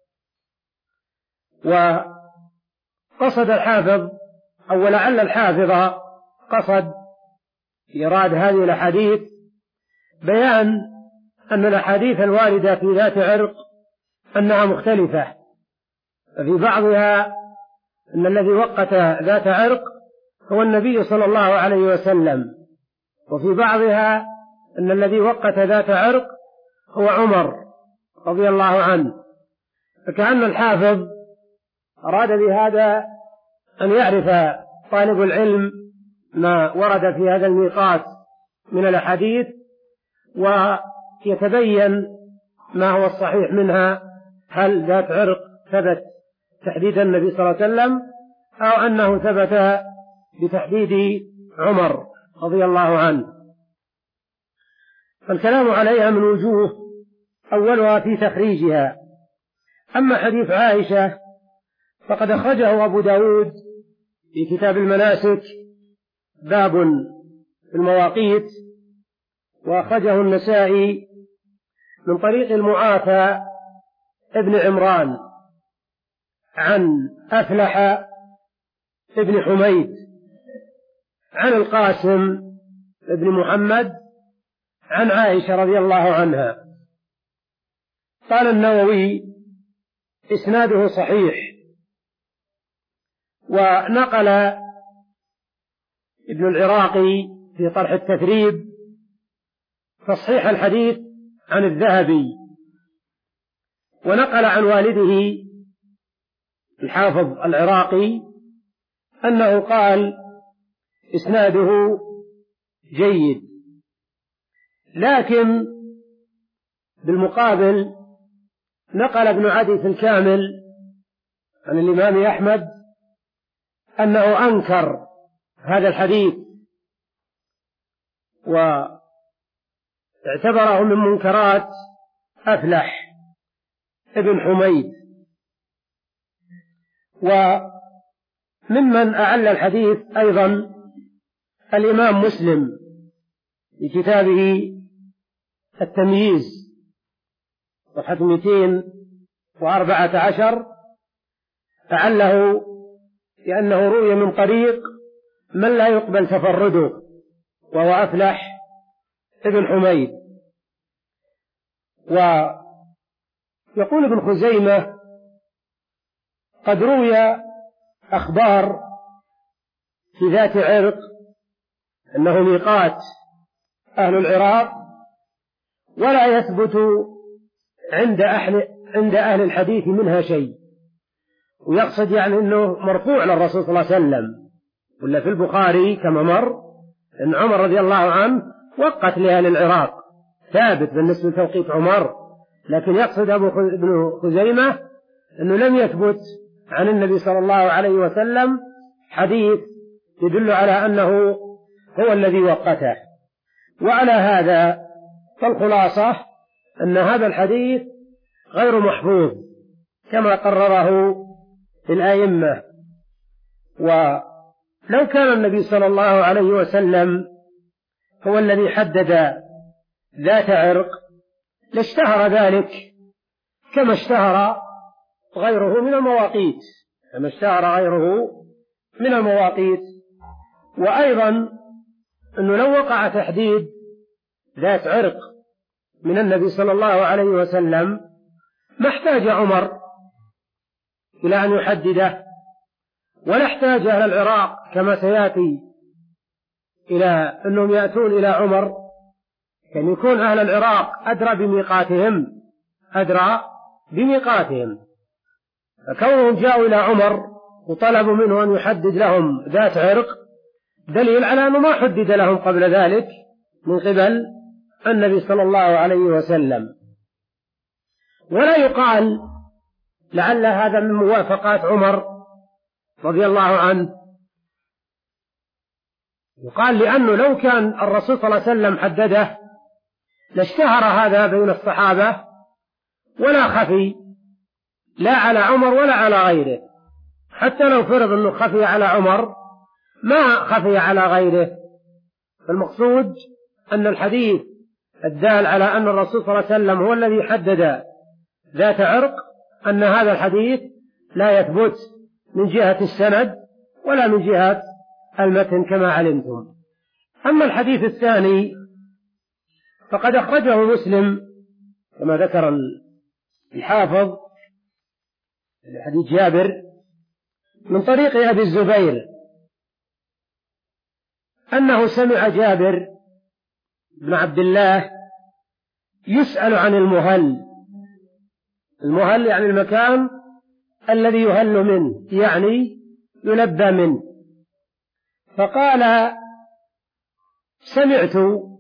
وقصد الحافظ أو لعل الحافظ قصد إيراد هذه الأحاديث بيان أن الأحاديث الواردة في ذات عرق أنها مختلفة، ففي بعضها أن الذي وقت ذات عرق هو النبي صلى الله عليه وسلم، وفي بعضها أن الذي وقت ذات عرق هو عمر رضي الله عنه. فكأن الحافظ أراد بهذا أن يعرف طالب العلم ما ورد في هذا الميقات من الأحاديث ويتبين ما هو الصحيح منها، هل ذات عرق ثبت تحديد النبي صلى الله عليه وسلم أو أنه ثبت بتحديد عمر رضي الله عنه. فالكلام عليها من وجوه، أولها في تخريجها. أما حديث عائشة فقد أخرجه أبو داود في كتاب المناسك باب في المواقيت، وأخرجه النسائي من طريق المعافى ابن عمران عن أفلح ابن حميد عن القاسم ابن محمد عن عائشة رضي الله عنها. قال النووي إسناده صحيح، ونقل ابن العراقي في طرح التثريب تصحيح الحديث عن الذهبي، ونقل عن والده الحافظ العراقي أنه قال إسناده جيد. لكن بالمقابل نقل ابن عدي في الكامل عن الإمام أحمد أنه أنكر هذا الحديث واعتبره من منكرات أفلح ابن حميد. وممن أعل الحديث أيضا الإمام مسلم في كتابه التمييز صفحة مئتين وأربعة عشر، أعله لأنه روي من طريق من لا يقبل تفرده وهو أفلح ابن حميد. ويقول ابن خزيمة قد روي أخبار في ذات عرق أنه ميقات أهل العراق، ولا يثبت عند أهل, عند أهل الحديث منها شيء. ويقصد يعني أنه مرفوع للرسول صلى الله عليه وسلم، ولا في البخاري كما مر أن عمر رضي الله عنه وقت لأهل العراق، ثابت بالنسبة لتوقيت عمر. لكن يقصد أبو ابن خزيمة أنه لم يثبت عن النبي صلى الله عليه وسلم حديث يدل على أنه هو الذي وقته. وعلى هذا فالخلاصة أن هذا الحديث غير محفوظ كما قرره الأئمة. ولو كان النبي صلى الله عليه وسلم هو الذي حدد ذات عرق لاشتهر ذلك كما اشتهر غيره من المواقيت كما اشتهر غيره من المواقيت. وأيضا أنه لو وقع تحديد ذات عرق من النبي صلى الله عليه وسلم ما احتاج عمر إلى أن يحدده، ولا احتاج أهل العراق كما سيأتي إلى أنهم يأتون إلى عمر، كان يكون أهل العراق أدرى بميقاتهم أدرى بميقاتهم فكونهم جاءوا إلى عمر وطلبوا منه أن يحدد لهم ذات عرق دليل على أنه ما حدد لهم قبل ذلك من قبل النبي صلى الله عليه وسلم. ولا يقال لعل هذا من موافقات عمر رضي الله عنه، يقال لأنه لو كان الرسول صلى الله عليه وسلم حدده لاشتهر هذا بين الصحابة ولا خفي لا على عمر ولا على غيره. حتى لو فرض أنه خفي على عمر ما خفي على غيره. فالمقصود أن الحديث الدال على أن الرسول صلى الله عليه وسلم هو الذي حدد ذات عرق، أن هذا الحديث لا يثبت من جهة السند ولا من جهة المتن كما علمتم. أما الحديث الثاني فقد أخرجه مسلم كما ذكر الحافظ حديث جابر من طريق أبي الزبير أنه سمع جابر بن عبد الله يسأل عن المهل. المهل يعني المكان الذي يهل منه، يعني يلبى منه. فقال: سمعت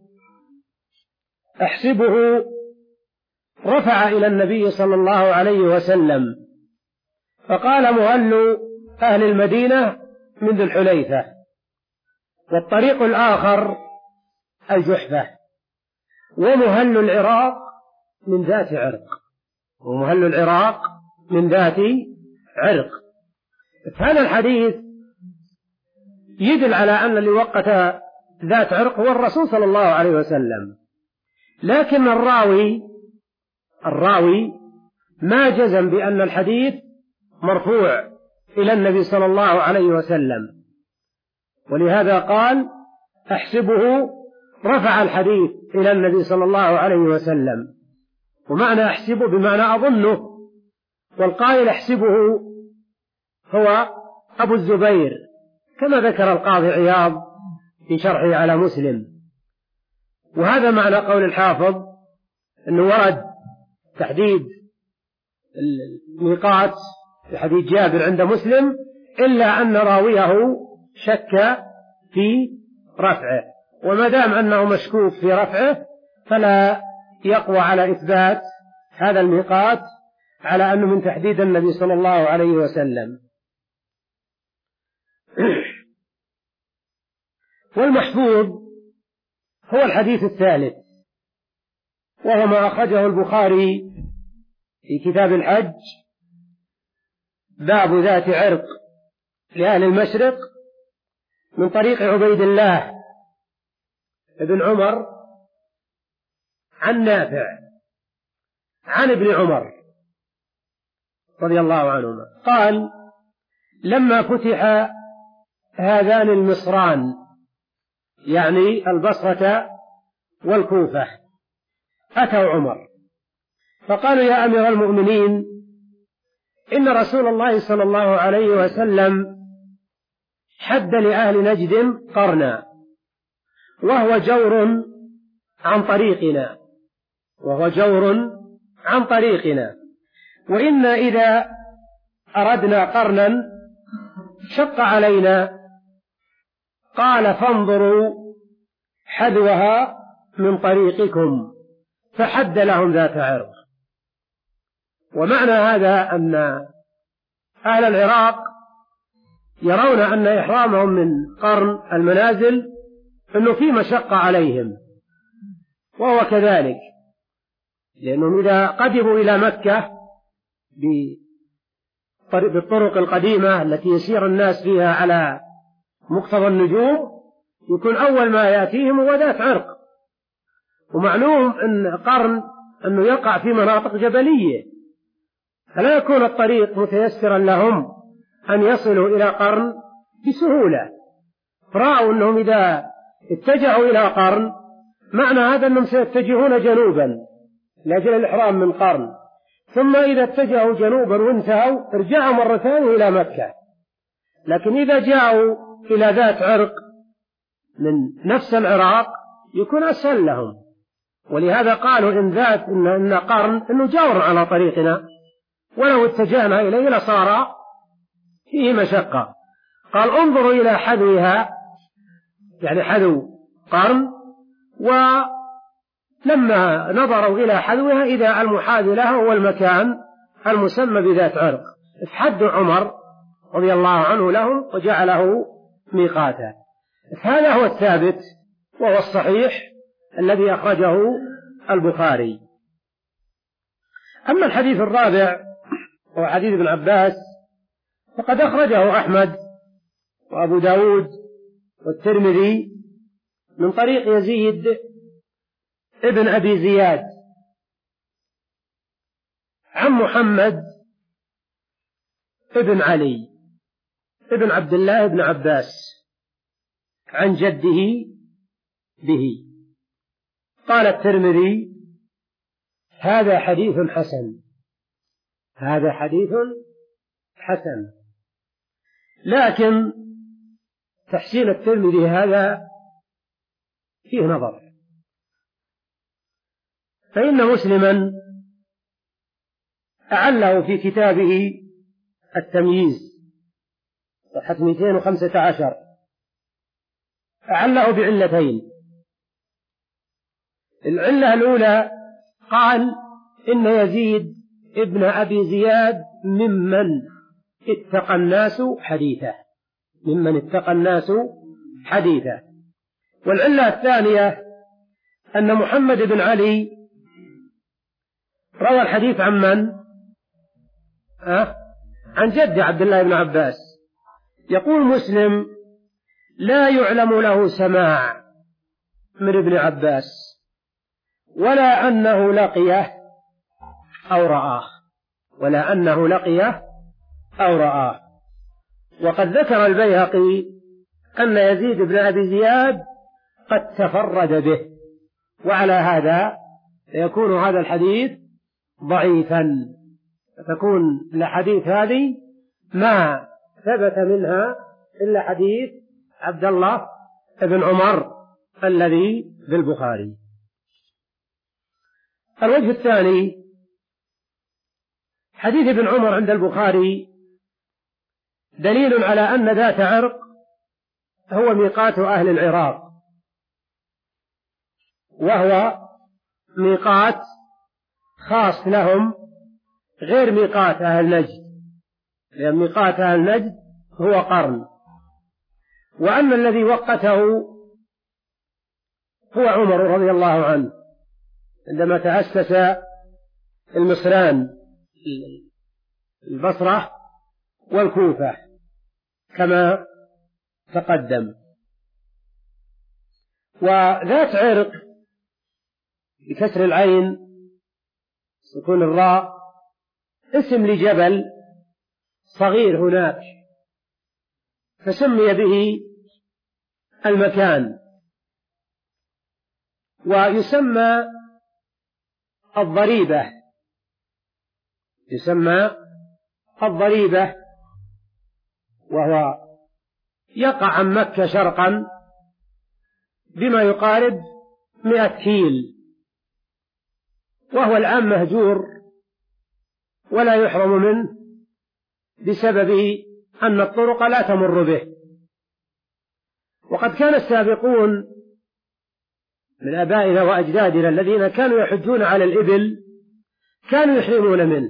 أحسبه رفع إلى النبي صلى الله عليه وسلم، فقال: مهل أهل المدينة من ذي الحليفة، والطريق الآخر الجحفة، ومهل العراق من ذات عرق، ومهل العراق من ذات عرق. هذا الحديث يدل على أن اللي وقت ذات عرق هو الرسول صلى الله عليه وسلم، لكن الراوي الراوي ما جزم بأن الحديث مرفوع إلى النبي صلى الله عليه وسلم، ولهذا قال: أحسبه رفع الحديث إلى النبي صلى الله عليه وسلم. ومعنى أحسبه بمعنى أظنه، والقائل أحسبه هو أبو الزبير كما ذكر القاضي عياض في شرحه على مسلم. وهذا معنى قول الحافظ أنه ورد تحديد الميقات في حديث جابر عند مسلم، إلا أن راويه شك في رفعه، وما دام أنه مشكوك في رفعه فلا يقوى على إثبات هذا الميقات على أنه من تحديد النبي صلى الله عليه وسلم. والمحفوظ هو الحديث الثالث، وهو ما أخرجه البخاري في كتاب الحج، باب ذات عرق لأهل المشرق، من طريق عبيد الله بن عمر عن نافع عن ابن عمر رضي الله عنهما قال: لما فتح هذان المصران، يعني البصرة والكوفة، أتوا عمر فقالوا: يا أمير المؤمنين، إن رسول الله صلى الله عليه وسلم حد لأهل نجد قرنا، وهو جور عن طريقنا وهو جور عن طريقنا وإنا إذا أردنا قرنا شق علينا. قال: فانظروا حذوها من طريقكم، فحد لهم ذات عرق. ومعنى هذا أن أهل العراق يرون أن إحرامهم من قرن المنازل أنه في مشقة عليهم، وهو كذلك، لأنهم إذا قدموا إلى مكة بالطرق القديمة التي يسير الناس فيها على مقتضى النجوم، يكون أول ما يأتيهم هو ذات عرق. ومعلوم أن قرن أنه يقع في مناطق جبلية، فلا يكون الطريق متيسرا لهم أن يصلوا إلى قرن بسهولة. فرأوا أنهم إذا اتجهوا إلى قرن معنى هذا أنهم سيتجهون جنوبا لأجل الإحرام من قرن، ثم إذا اتجهوا جنوبا وانتهوا ارجعوا مرة ثانية إلى مكة. لكن إذا جاءوا إلى ذات عرق من نفس العراق يكون أسهل لهم، ولهذا قالوا إن ذات إن, إن قرن إنه جور على طريقنا، ولو اتجهنا إليه لصار فيه مشقة. قال: انظروا إلى حذوها، يعني حذو قرن، ولما نظروا إلى حذوها إذا المحاذي لها هو المكان المسمى بذات عرق، فحد عمر رضي الله عنه لهم وجعله ميقاتا. هذا هو الثابت وهو الصحيح الذي أخرجه البخاري. أما الحديث الرابع وهو حديث ابن عباس فقد أخرجه أحمد وأبو داود والترمذي من طريق يزيد ابن أبي زياد عن محمد ابن علي ابن عبد الله بن عباس عن جده به. قال الترمذي: هذا حديث حسن، هذا حديث حسن. لكن تحسين الترمذي هذا فيه نظر، فإن مسلما أعله في كتابه التمييز صفحة مئتين وخمسة عشر، أعله بعلتين. العلة الأولى قال: إن يزيد ابن أبي زياد ممن اتقى الناس حديثه، ممن اتقى الناس حديثه. والعلة الثانية أن محمد بن علي روى الحديث عن من؟ أه؟ عن جد عبد الله بن عباس. يقول مسلم: لا يعلم له سماع من ابن عباس ولا أنه لقيه أو رآه، ولا أنه لقيه أو رآه. وقد ذكر البيهقي أن يزيد بن أبي زياد قد تفرد به، وعلى هذا يكون هذا الحديث ضعيفا، فتكون الأحاديث هذه ما ثبت منها إلا حديث عبد الله بن عمر الذي في البخاري. الوجه الثاني: حديث ابن عمر عند البخاري دليل على أن ذات عرق هو ميقات أهل العراق، وهو ميقات خاص لهم غير ميقات أهل نجد، لأن ميقات أهل نجد هو قرن، وأن الذي وقته هو عمر رضي الله عنه عندما تأسس المصران البصرة والكوفة كما تقدم. وذات عرق بكسر العين سكون الراء اسم لجبل صغير هناك، فسمي به المكان. ويسمى الضريبة، يسمى الضريبة، وهو يقع عن مكة شرقا بما يقارب مئة كيل، وهو الآن مهجور ولا يحرم منه بسبب أن الطرق لا تمر به. وقد كان السابقون من آبائنا وأجدادنا الذين كانوا يحجون على الإبل كانوا يحرمون منه.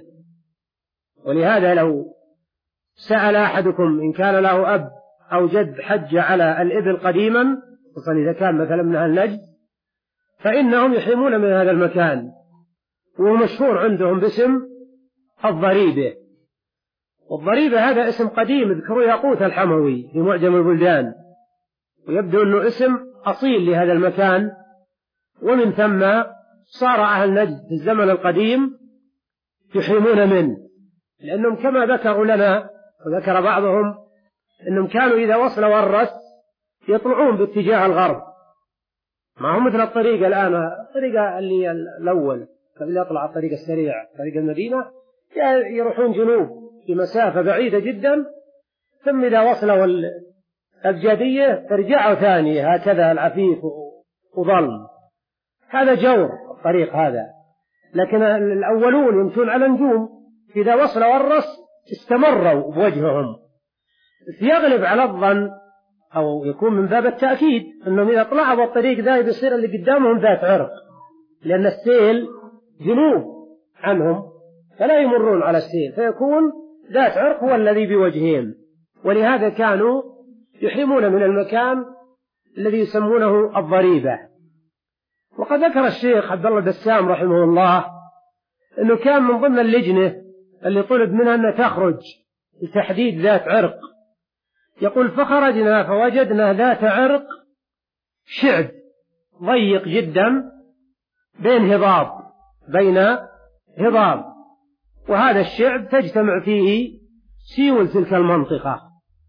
ولهذا لو سأل أحدكم إن كان له أب أو جد حج على الإبل قديما، خصوصا إذا كان مثلا من أهل نجد، فإنهم يحرمون من هذا المكان، وهو مشهور عندهم باسم الضريبة. والضريبة هذا اسم قديم ذكره ياقوت الحموي في معجم البلدان، ويبدو أنه اسم أصيل لهذا المكان، ومن ثم صار أهل نجد في الزمن القديم يحرمون منه، لأنهم كما ذكروا لنا وذكر بعضهم أنهم كانوا إذا وصلوا الرس يطلعون باتجاه الغرب، ما هو مثل الطريقة الآن، الطريقة اللي الأول قبل يطلع الطريق السريع طريق المدينة يروحون جنوب في مسافة بعيدة جدا، ثم إذا وصلوا الأبجدية ترجعوا ثاني هكذا العفيف وظل. هذا جور الطريق هذا، لكن الأولون يمشون على نجوم، إذا وصلوا الرس استمروا بوجههم. يغلب على الظن أو يكون من باب التأكيد أنهم إذا طلعوا بالطريق ذا بيصير اللي قدامهم ذات عرق، لأن السيل جنوب عنهم فلا يمرون على السيل، فيكون ذات عرق هو الذي بوجههم. ولهذا كانوا يحرمون من المكان الذي يسمونه الضريبة. وقد ذكر الشيخ عبد الله الدسام رحمه الله أنه كان من ضمن اللجنة اللي طلب منها أن تخرج لتحديد ذات عرق، يقول: فخرجنا فوجدنا ذات عرق شعب ضيق جدا بين هضاب بين هضاب، وهذا الشعب تجتمع فيه سيول تلك المنطقة،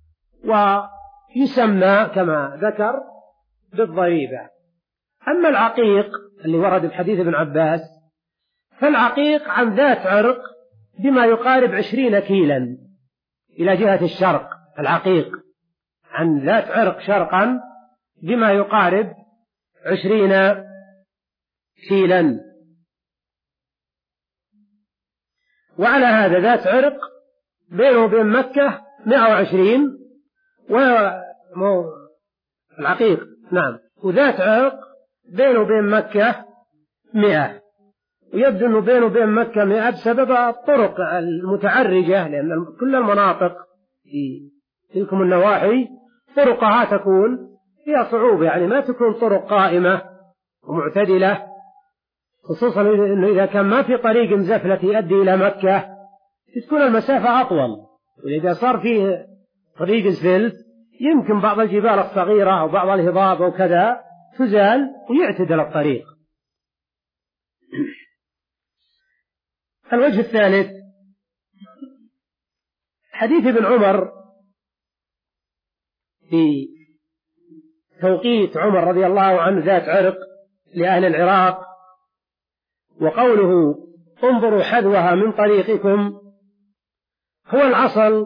ويسمى كما ذكر بالضريبة. أما العقيق اللي ورد بحديث ابن عباس، فالعقيق عن ذات عرق بما يقارب عشرين كيلا إلى جهة الشرق، العقيق عن ذات عرق شرقا بما يقارب عشرين كيلا. وعلى هذا ذات عرق بينه وبين مكة مئة وعشرين، والعقيق نعم، وذات عرق بينه وبين مكة مئة، ويبدو أنه بينه وبين مكة مئة بسبب الطرق المتعرجة، لأن كل المناطق في تلكم النواحي طرقها تكون فيها صعوبة، يعني ما تكون طرق قائمة ومعتدلة، خصوصا أنه إذا كان ما في طريق مزفلة يؤدي إلى مكة تكون المسافة أطول، وإذا صار فيه طريق زفلت يمكن بعض الجبال الصغيرة أو بعض الهضاب أو كذا تزال ويعتدل الطريق. الوجه الثالث حديث ابن عمر في توقيت عمر رضي الله عنه ذات عرق لأهل العراق، وقوله انظروا حذوها من طريقكم، هو الأصل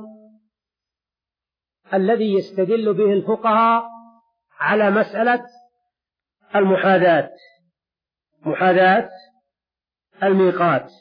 الذي يستدل به الفقهاء على مسألة المحاذاة، محاذاة الميقات.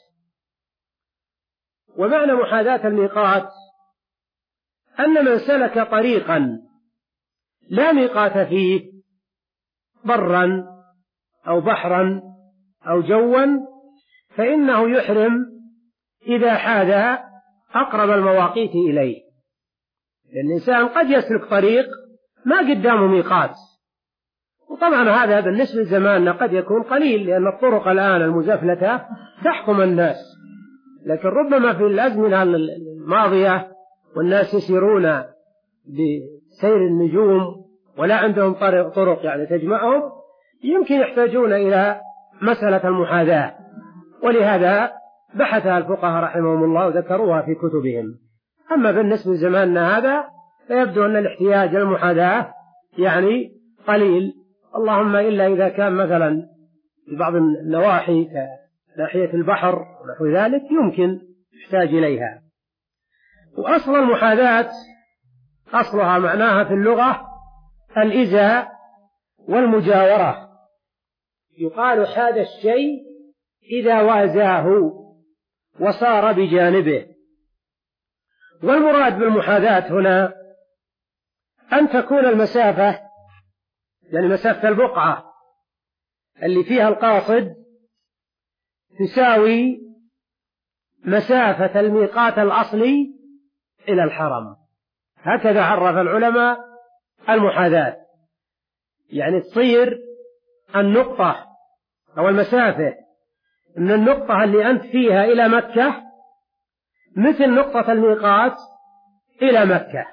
ومعنى محاذاة الميقات أن من سلك طريقا لا ميقات فيه برا أو بحرا أو جوا فإنه يحرم إذا حاذى أقرب المواقيت إليه، لأن الإنسان قد يسلك طريق ما قدامه ميقات، وطبعا هذا بالنسبة لزماننا قد يكون قليل، لأن الطرق الآن المزفلة تحكم الناس، لكن ربما في الأزمنة الماضية والناس يسيرون بسير النجوم ولا عندهم طرق يعني تجمعهم، يمكن يحتاجون إلى مسألة المحاذاة، ولهذا بحثها الفقهاء رحمهم الله وذكروها في كتبهم. أما بالنسبة لزماننا هذا فيبدو أن الاحتياج للمحاذاة يعني قليل، اللهم إلا إذا كان مثلا في بعض النواحي كناحية البحر ونحو ذلك يمكن يحتاج إليها. وأصل المحاذاة أصلها معناها في اللغة الإزاء والمجاورة، يقال حاد الشيء إذا وازاه وصار بجانبه. والمراد بالمحاذاة هنا أن تكون المسافة، يعني مسافة البقعة اللي فيها القاصد تساوي مسافة الميقات الأصلي إلى الحرم. هكذا عرف العلماء المحاذاة، يعني تصير النقطة أو المسافة من النقطة اللي أنت فيها إلى مكة مثل نقطة الميقات إلى مكة.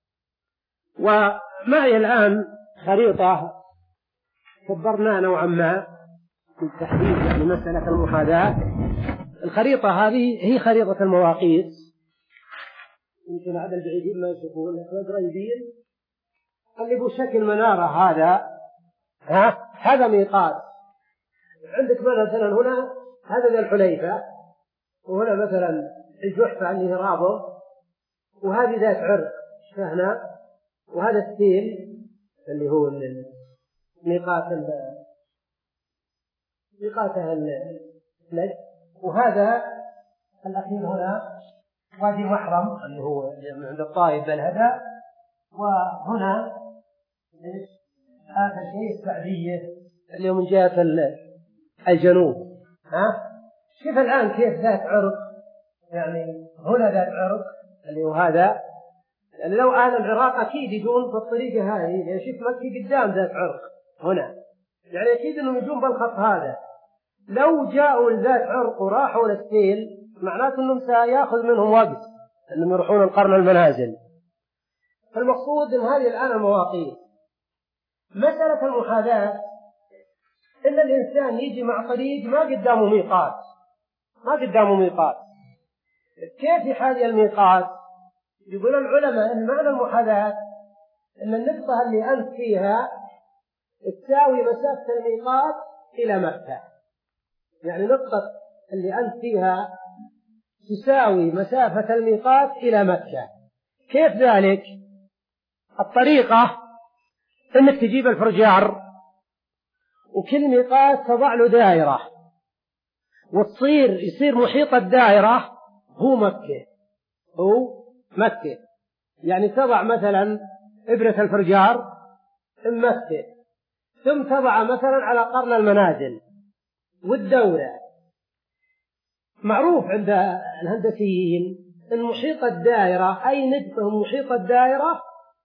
ومعي الآن خريطة كبرناها نوعا ما في تحديد يعني مسألة المحاذاة. الخريطة هذه هي خريطة المواقيت، يمكن هذا البعيدين ما يشوفون لكن القريبين اللي بشكل منارة هذا ها هذا ميقات. عندك مثلا هنا هذا ذا الحليفة، وهنا مثلا الجحفة اللي هي رابط، وهذه ذات عرق هنا، وهذا السيل اللي هو ميقات ميقاتها النجد، وهذا الأخير هنا وادي محرم اللي هو من عند الطائف بالهدى، وهنا آخر شيء السعدية اللي من جهة الجنوب. ها شوف الآن كيف ذات عرق، يعني هنا ذات عرق اللي هو هذا، يعني لو أهل العراق أكيد يجون بالطريقة هذه، يعني شوف مكي قدام ذات عرق هنا، يعني أكيد إنهم يجون بالخط هذا. لو جاءوا لذات عرق وراحوا للسيل معناته إنهم سيأخذ منهم وقت إنهم يروحون القرن المنازل. فالمقصود إن هذه الآن المواقيت. مسألة المحاذاة إن الإنسان يجي مع طريق ما قدامه ميقات، ما قدامه ميقات، كيف يحاذي الميقات؟ يقول العلماء إن معنى المحاذاة إن النقطة اللي أنت فيها تساوي مسافة الميقات إلى مكة، يعني نقطة اللي أنت فيها تساوي مسافة الميقات إلى مكة. كيف ذلك؟ الطريقة إنك تجيب الفرجار وكل ميقات تضع له دائرة وتصير يصير محيط الدائرة هو مكة، هو مكة، يعني تضع مثلا إبرة الفرجار مكة، ثم تضع مثلا على قرن المنازل والدورة. معروف عند الهندسيين أن محيط الدائرة أي نقطة محيط الدائرة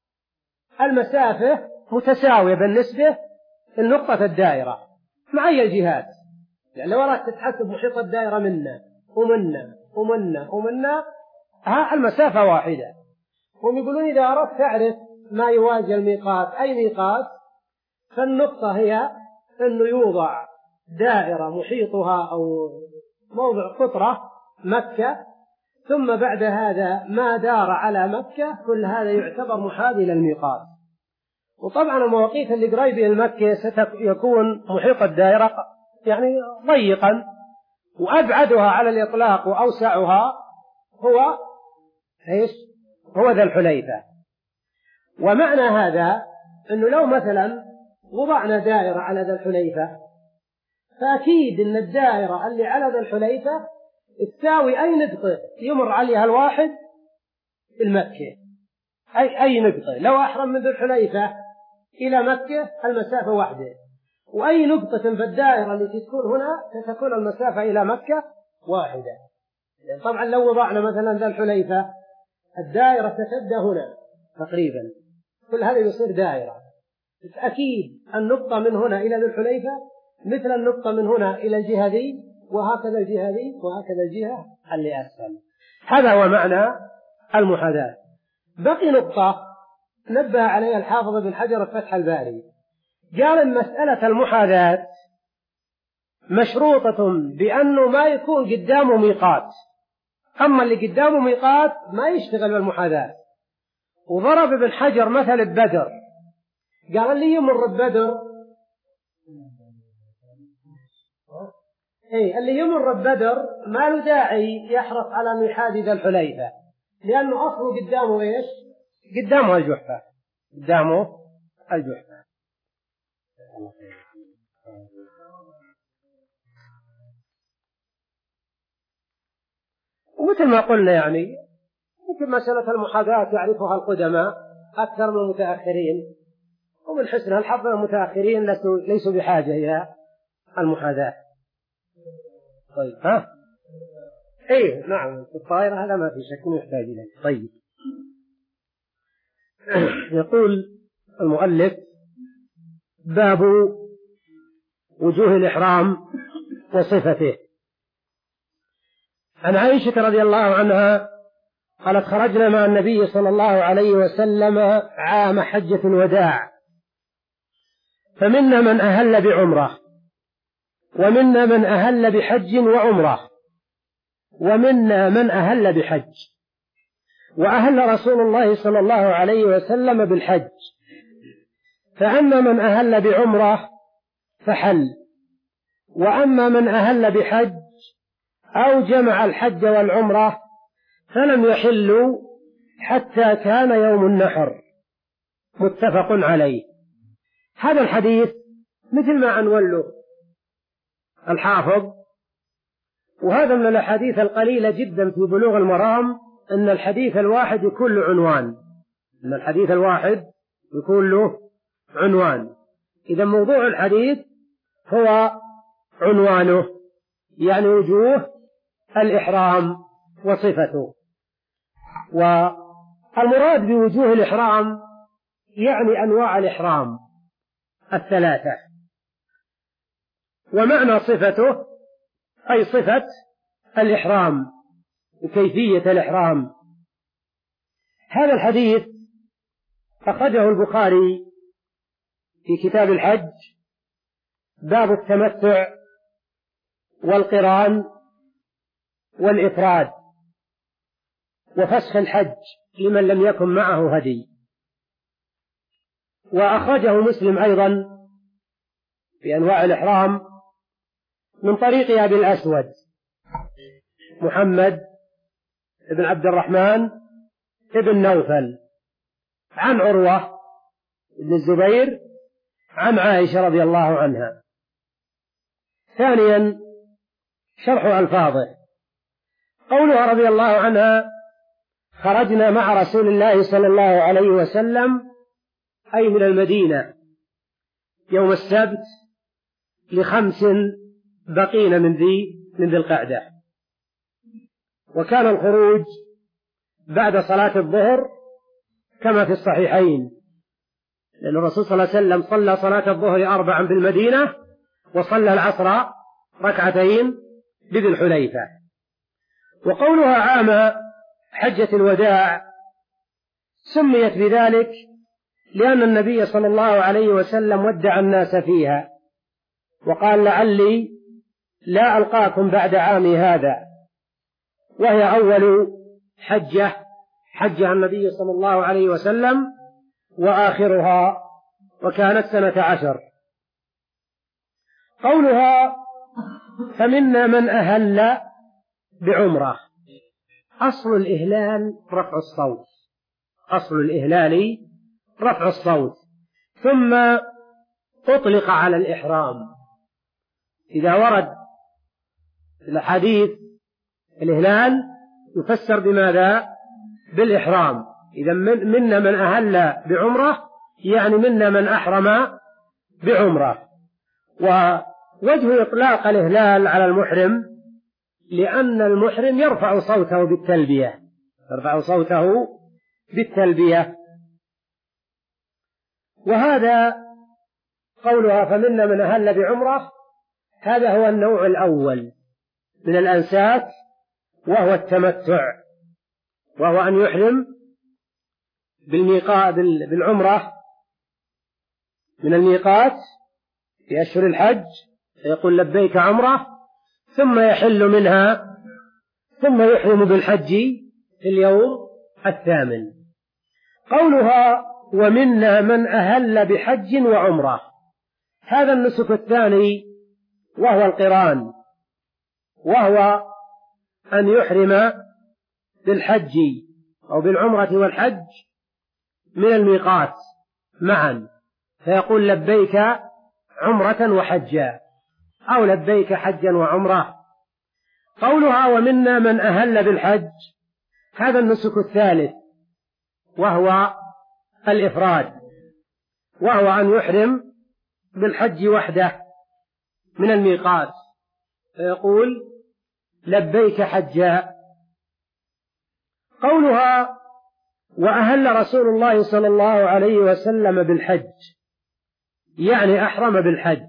المسافة متساوية بالنسبة لنقطة الدائرة مع أي الجهات، يعني لو أردت تتحسب محيط الدائرة منا ومنا ومنا ومنا ها المسافة واحدة. هم يقولون إذا أردت تعرف ما يوازي الميقات أي ميقات فالنقطة هي أنه يوضع دائرة محيطها أو موضع قطرة مكة، ثم بعد هذا ما دار على مكة كل هذا يعتبر محاذي للميقات. وطبعا المواقيت اللي قريبة لمكة سيكون محيط الدائرة يعني ضيقا، وأبعدها على الإطلاق وأوسعها هو إيش؟ هو ذا الحليفة. ومعنى هذا أنه لو مثلا وضعنا دائرة على ذا الحليفة فأكيد أن الدائرة اللي على ذا الحليفة تساوي أي نقطة يمر عليها الواحد المكة، أي أي نقطة لو أحرم من ذا الحليفة إلى مكة المسافة واحدة، وأي نقطة في الدائرة التي تكون هنا ستكون المسافة إلى مكة واحدة. يعني طبعا لو وضعنا مثلا ذا الحليفة الدائرة تبدأ هنا تقريبا، كل هذا يصير دائرة، أكيد النقطة من هنا إلى ذا الحليفة مثل النقطة من هنا إلى الجهة دي، وهكذا الجهة دي، وهكذا الجهة اللي أسفل. هذا هو معنى المحاذاة. بقي نقطة نبه عليها الحافظ ابن حجر في فتح الباري، قال إن مسألة المحاذاة مشروطة بأنه ما يكون قدامه ميقات، أما اللي قدامه ميقات ما يشتغل بالمحاذاة. وضرب ابن حجر مثل ببدر، قال اللي يمر ببدر إيه اللي يمر ببدر ما له داعي يحرص على أن يحاذي ذا الحليفة، لأنه أصله قدامه إيش؟ قدامه الجحفة، قدامه الجحفة. ومثل ما قلنا يعني ممكن مسألة المحاذاة يعرفها القدماء أكثر من المتأخرين، ومن حسنها الحظ المتأخرين ليسوا بحاجة إلى المحاذاة. طيب ها ايه نعم في الطائرة هذا ما في شك يحتاج إليه. طيب يقول المؤلف باب وجوه الإحرام وصفته. عن عائشة رضي الله عنها قالت خرجنا مع النبي صلى الله عليه وسلم عام حجة الوداع، فمنا من أهل بعمرة، ومنا من أهل بحج وعمرة، ومنا من أهل بحج، وأهل رسول الله صلى الله عليه وسلم بالحج، فأما من أهل بعمرة فحل، وأما من أهل بحج أو جمع الحج والعمرة فلم يحلوا حتى كان يوم النحر، متفق عليه. هذا الحديث مثل ما عنون له الحافظ، وهذا من الأحاديث القليلة جدا في بلوغ المرام أن الحديث الواحد يكون له عنوان، أن الحديث الواحد يكون له عنوان. إذا موضوع الحديث هو عنوانه، يعني وجوه الإحرام وصفته. والمراد بوجوه الإحرام يعني أنواع الإحرام الثلاثة، ومعنى صفته أي صفة الإحرام وكيفية الإحرام. هذا الحديث أخرجه البخاري في كتاب الحج باب التمتع والقران والإفراد وفسخ الحج لمن لم يكن معه هدي. وأخرجه مسلم أيضا في أنواع الإحرام من طريق أبي الأسود محمد بن عبد الرحمن بن نوفل عن عروة بن الزبير عن عائشة رضي الله عنها. ثانيا شرح ألفاظه. قولها رضي الله عنها: خرجنا مع رسول الله صلى الله عليه وسلم أي من المدينة يوم السبت لخمس بقين من ذي من ذي القعدة، وكان الخروج بعد صلاة الظهر كما في الصحيحين، لأن الرسول صلى الله عليه وسلم صلى صلاة الظهر أربعا بالمدينة وصلى العصر ركعتين بذي الحليفة. وقولها عام حجة الوداع سميت بذلك لأن النبي صلى الله عليه وسلم ودع الناس فيها وقال: لعلي لا ألقاكم بعد عامي هذا، وهي أول حجة حجها النبي صلى الله عليه وسلم وآخرها، وكانت سنة عشر. قولها: فمنا من أهل بعمرة. أصل الإهلال رفع الصوت، أصل الإهلال رفع الصوت، ثم أطلق على الإحرام. إذا ورد الحديث الإهلال يفسر بماذا؟ بالإحرام. إذا منا من أهل بعمرة يعني منا من أحرم بعمرة. ووجه إطلاق الإهلال على المحرم لأن المحرم يرفع صوته بالتلبية، يرفع صوته بالتلبية. وهذا قولها فمنا من أهل بعمرة، هذا هو النوع الأول من الأنساك، وهو التمتع، وهو أن يحرم بالميقات بالعمرة من الميقات في أشهر الحج، فيقول لبيك عمرة، ثم يحل منها، ثم يحرم بالحج في اليوم الثامن. قولها ومنا من أهل بحج وعمرة، هذا النسك الثاني وهو القران، وهو أن يحرم بالحج أو بالعمرة والحج من الميقات معا، فيقول لبيك عمرة وحجا أو لبيك حجا وعمرة. قولها ومنا من أهل بالحج، هذا النسك الثالث وهو الإفراد، وهو أن يحرم بالحج وحده من الميقات، فيقول لبيك حجا. قولها وأهل رسول الله صلى الله عليه وسلم بالحج، يعني أحرم بالحج.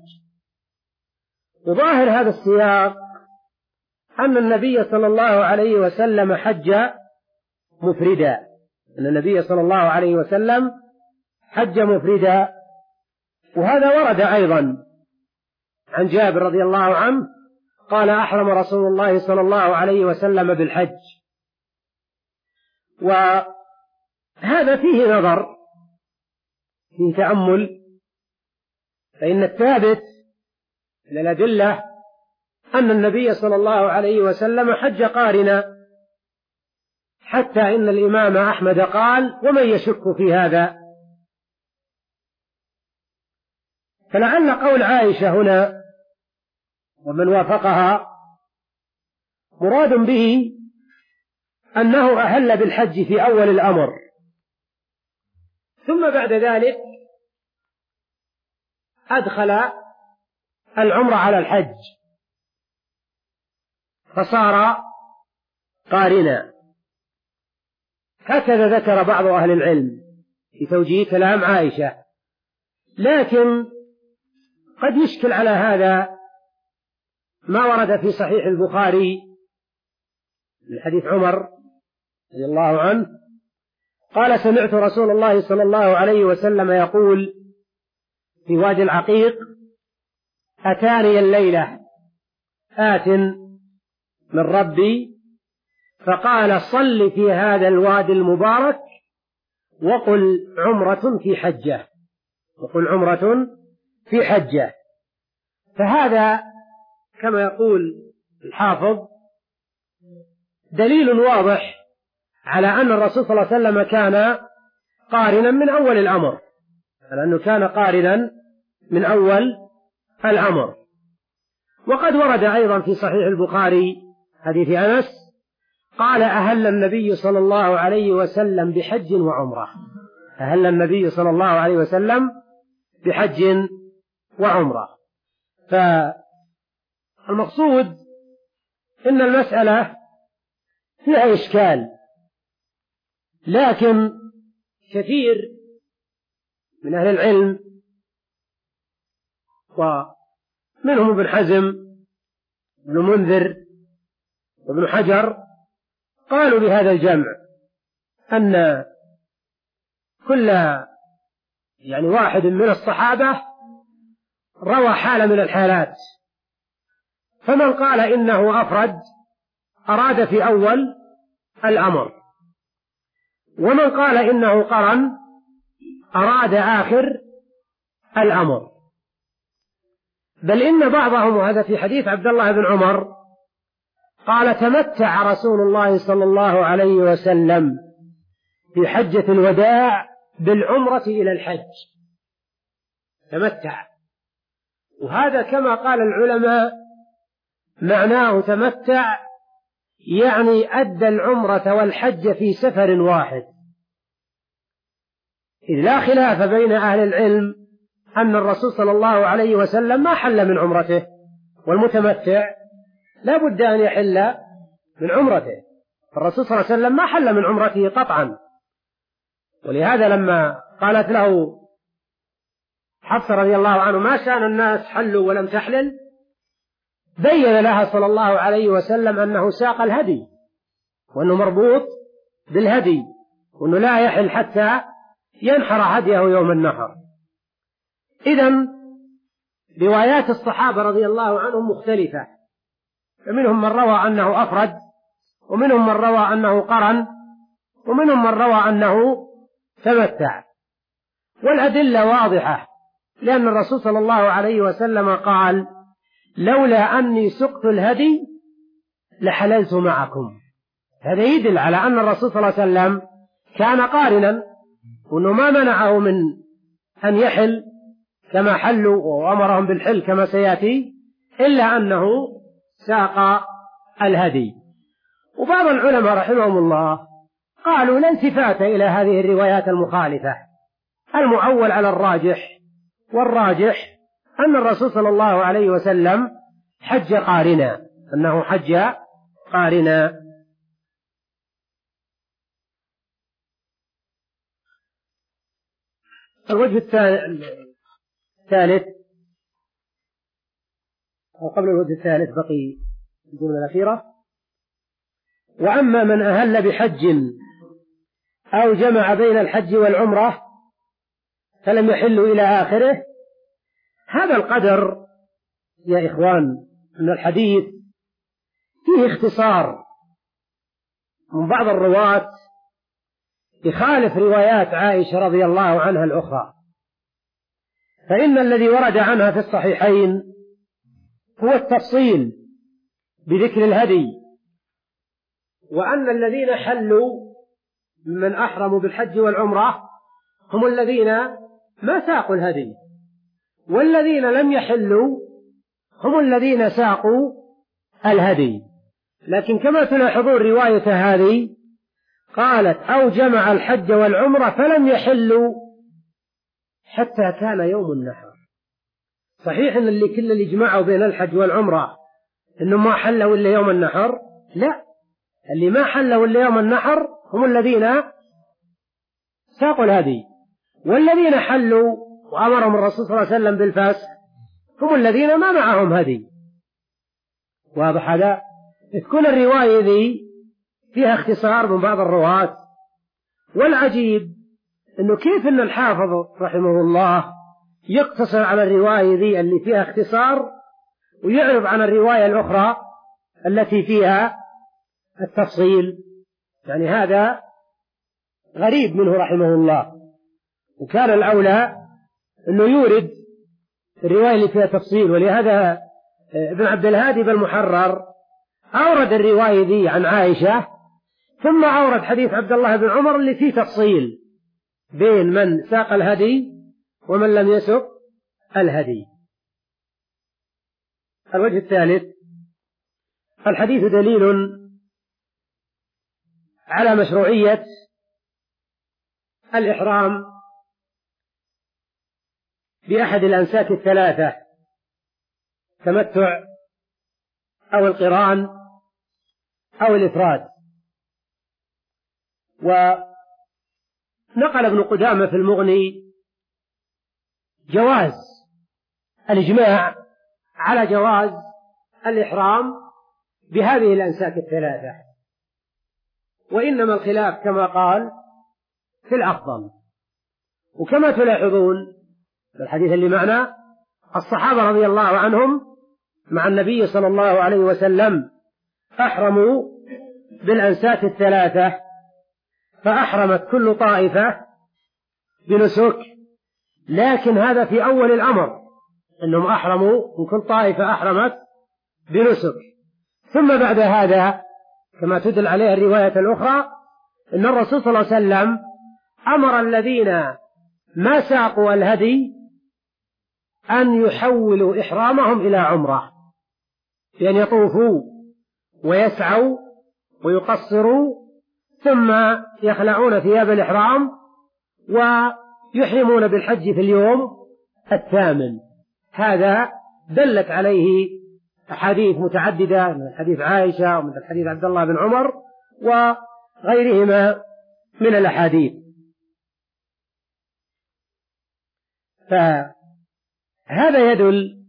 وظاهر هذا السياق أن النبي صلى الله عليه وسلم حج مفردا، أن النبي صلى الله عليه وسلم حج مفردا. وهذا ورد أيضا عن جابر رضي الله عنه قال أحرم رسول الله صلى الله عليه وسلم بالحج. وهذا فيه نظر، فيه تأمل، فإن الثابت من الأدلة أن النبي صلى الله عليه وسلم حج قارنا، حتى إن الإمام أحمد قال ومن يشك في هذا. فلعل قول عائشة هنا ومن وافقها مراد به أنه أهل بالحج في أول الأمر، ثم بعد ذلك أدخل العمرة على الحج فصار قارنا. هكذا ذكر بعض أهل العلم في توجيه كلام عائشة، لكن قد يشكل على هذا ما ورد في صحيح البخاري من حديث عمر رضي الله عنه قال سمعت رسول الله صلى الله عليه وسلم يقول في وادي العقيق أتاني الليلة آت من ربي فقال صل في هذا الوادي المبارك وقل عمرة في حجة وقل عمرة في حجة. فهذا كما يقول الحافظ دليل واضح على أن الرسول صلى الله عليه وسلم كان قارنا من أول الأمر، لأنه كان قارنا من أول الأمر. وقد ورد أيضا في صحيح البخاري حديث أنس قال أهل النبي صلى الله عليه وسلم بحج وعمرة، أهل النبي صلى الله عليه وسلم بحج وعمرة. فالمقصود إن المسألة فيها إشكال، لكن كثير من أهل العلم ومنهم ابن حزم ابن منذر وابن حجر قالوا بهذا الجمع أن كل يعني واحد من الصحابة روى حالة من الحالات، فمن قال إنه أفرد أراد في أول الأمر، ومن قال إنه قرن أراد آخر الأمر. بل إن بعضهم، وهذا في حديث عبد الله بن عمر، قال تمتع رسول الله صلى الله عليه وسلم في حجة الوداع بالعمرة إلى الحج، تمتع. وهذا كما قال العلماء معناه تمتع يعني أدى العمرة والحج في سفر واحد، إذ لا خلاف بين أهل العلم أن الرسول صلى الله عليه وسلم ما حل من عمرته، والمتمتع لا بد أن يحل من عمرته. الرسول صلى الله عليه وسلم ما حل من عمرته قطعا، ولهذا لما قالت له حفصة رضي الله عنه ما شأن الناس حلوا ولم تحلل، بين لها صلى الله عليه وسلم أنه ساق الهدي وأنه مربوط بالهدي، وأنه لا يحل حتى ينحر هديه يوم النحر. إذن روايات الصحابة رضي الله عنهم مختلفة، فمنهم من روى أنه أفرد، ومنهم من روى أنه قرن، ومنهم من روى أنه تمتع. والأدلة واضحة، لأن الرسول صلى الله عليه وسلم قال لولا أني سقت الهدي لحللت معكم. هذا يدل على أن الرسول صلى الله عليه وسلم كان قارنا، وأنه ما منعه من أن يحل كما حلوا وأمرهم بالحل كما سيأتي، إلا أنه ساق الهدي. وبعض العلماء رحمهم الله قالوا لا التفات إلى هذه الروايات المخالفة، المعول على الراجح، والراجح أن الرسول صلى الله عليه وسلم حج قارنا، أنه حج قارنا. الوجه الثالث أو قبل الوجه الثالث بقي الجملة الأخيرة: وأما من أهل بحج أو جمع بين الحج والعمرة فلم يحلوا إلى آخره. هذا القدر يا إخوان من الحديث فيه اختصار من بعض الرواة يخالف روايات عائشة رضي الله عنها الأخرى، فإن الذي ورد عنها في الصحيحين هو التفصيل بذكر الهدي، وأن الذين حلوا ممن أحرموا بالحج والعمرة هم الذين ما ساقوا الهدي، والذين لم يحلوا هم الذين ساقوا الهدي. لكن كما تلاحظون رواية هذه قالت أو جمع الحج والعمرة فلم يحلوا حتى كان يوم النحر. صحيح أن اللي كل اللي جمعوا بين الحج والعمرة إنهم ما حلوا إلا يوم النحر؟ لا، اللي ما حلوا إلا يوم النحر هم الذين ساقوا الهدي، والذين حلوا وأمرهم الرسول صلى الله عليه وسلم بالفسخ هم الذين ما معهم هدي. واضح هذا؟ تكون الرواية ذي فيها اختصار من بعض الرواة. والعجيب أنه كيف أن الحافظ رحمه الله يقتصر على الرواية ذي اللي فيها اختصار ويعرض عن الرواية الأخرى التي فيها التفصيل. يعني هذا غريب منه رحمه الله، وكان الأولى أنه يورد الرواية اللي فيها تفصيل. ولهذا ابن عبد الهادي بالمحرر أورد الرواية ذي عن عائشة، ثم أورد حديث عبد الله بن عمر اللي فيه تفصيل بين من ساق الهدي ومن لم يسق الهدي. الوجه الثالث: الحديث دليل على مشروعية الإحرام بأحد الأنساك الثلاثة: التمتع أو القران أو الإفراد. ونقل ابن قدامة في المغني جواز الإجماع على جواز الإحرام بهذه الأنساك الثلاثة، وإنما الخلاف كما قال في الأفضل. وكما تلاحظون في الحديث اللي معنا، الصحابة رضي الله عنهم مع النبي صلى الله عليه وسلم أحرموا بالأنساك الثلاثة، فأحرمت كل طائفة بنسك، لكن هذا في أول الأمر أنهم أحرموا وكل طائفة أحرمت بنسك. ثم بعد هذا كما تدل عليه الرواية الأخرى أن الرسول صلى الله عليه وسلم أمر الذين ما ساقوا الهدي أن يحولوا إحرامهم إلى عمرة، بأن يطوفوا ويسعوا ويقصروا ثم يخلعون ثياب الإحرام ويحرمون بالحج في اليوم الثامن. هذا دلت عليه أحاديث متعددة من حديث عائشة ومن حديث عبد الله بن عمر وغيرهما من الأحاديث. فهذا يدل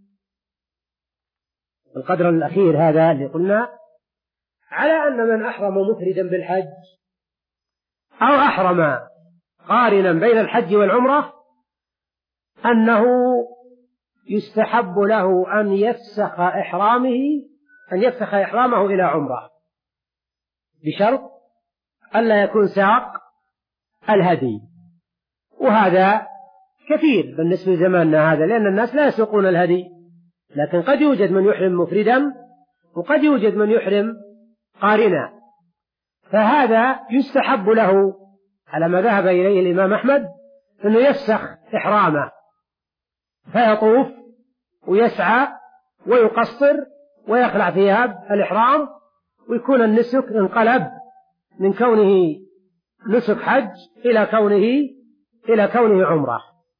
القدر الأخير هذا اللي قلنا على أن من أحرم مفردا بالحج أو أحرم قارنا بين الحج والعمرة أنه يستحب له أن يفسخ إحرامه أن يفسخ إحرامه إلى عمرة، بشرط ألا يكون ساق الهدي. وهذا كثير بالنسبة لزماننا هذا، لأن الناس لا يسوقون الهدي، لكن قد يوجد من يحرم مفردا وقد يوجد من يحرم قارنا، فهذا يستحب له على ما ذهب إليه الإمام أحمد أنه يفسخ إحرامه، فيطوف ويسعى ويقصر ويخلع ثياب الإحرام، ويكون النسك انقلب من كونه نسك حج إلى كونه إلى كونه عمرة.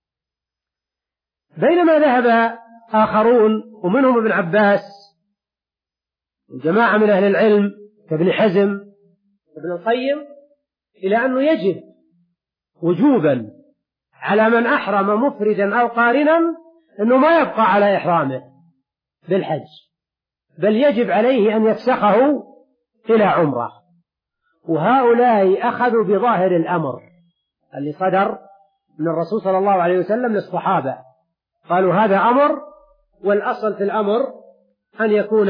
بينما ذهب آخرون ومنهم ابن عباس وجماعة من أهل العلم كابن حزم وابن القيم إلى أنه يجب وجوبا على من أحرم مفردا أو قارنا أنه ما يبقى على إحرامه بالحج، بل يجب عليه أن يفسخه إلى عمرة. وهؤلاء أخذوا بظاهر الأمر اللي صدر من الرسول صلى الله عليه وسلم للصحابة، قالوا هذا أمر، والأصل في الأمر أن يكون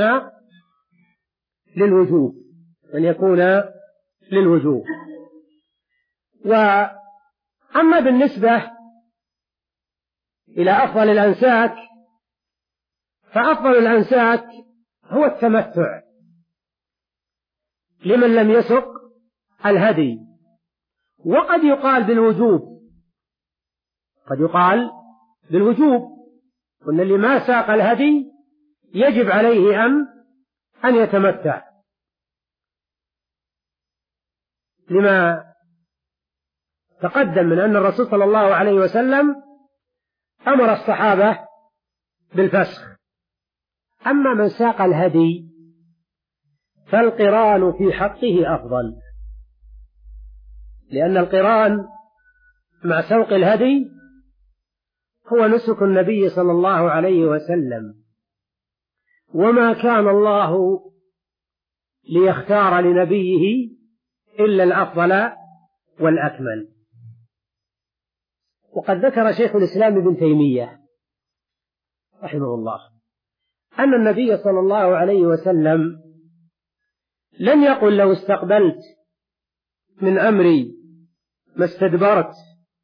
للوجوب أن يكون للوجوب. وأما بالنسبة إلى أفضل الأنساك، فأفضل الأنساك هو التمتع لمن لم يسق الهدي. وقد يقال بالوجوب قد يقال بالوجوب وأن اللي ما ساق الهدي يجب عليه أن أن يتمتع، لما تقدم من أن الرسول صلى الله عليه وسلم أمر الصحابة بالفسخ. أما من ساق الهدي فالقران في حقه أفضل، لأن القران مع سوق الهدي هو نسك النبي صلى الله عليه وسلم، وما كان الله ليختار لنبيه إلا الأفضل والأكمل. وقد ذكر شيخ الإسلام ابن تيمية رحمه الله أن النبي صلى الله عليه وسلم لم يقل لو استقبلت من أمري ما استدبرت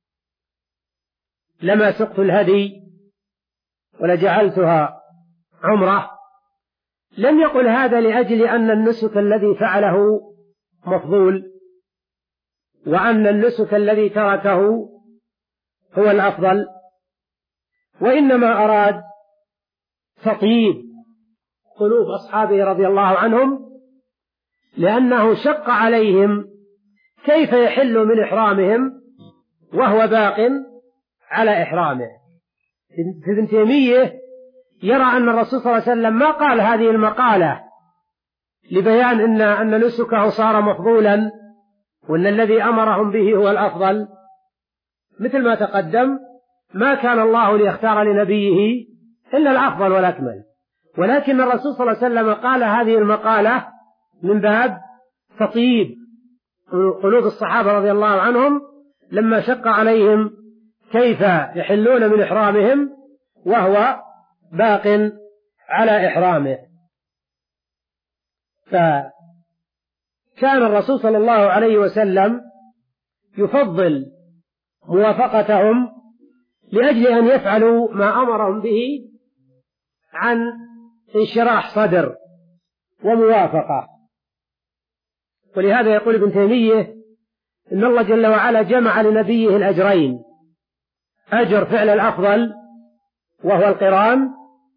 لما سقت الهدي ولجعلتها عمرة. لم يقل هذا لأجل أن النسك الذي فعله مفضول وأن النسك الذي تركه هو الأفضل، وإنما أراد تطيب قلوب أصحابه رضي الله عنهم، لأنه شق عليهم كيف يحل من إحرامهم وهو باق على إحرامه. ابن تيمية يرى أن الرسول صلى الله عليه وسلم ما قال هذه المقالة لبيان إن, أن نسكه صار مفضولا وأن الذي أمرهم به هو الأفضل، مثل ما تقدم ما كان الله ليختار لنبيه إلا الأفضل والأكمل، ولكن الرسول صلى الله عليه وسلم قال هذه المقالة من باب تطيب قلوب الصحابة رضي الله عنهم لما شق عليهم كيف يحلون من إحرامهم وهو باق على إحرامه. فكان الرسول صلى الله عليه وسلم يفضل موافقتهم لأجل أن يفعلوا ما أمرهم به عن انشراح صدر وموافقة. ولهذا يقول ابن تيمية إن الله جل وعلا جمع لنبيه الأجرين، أجر فعل الأفضل وهو القران،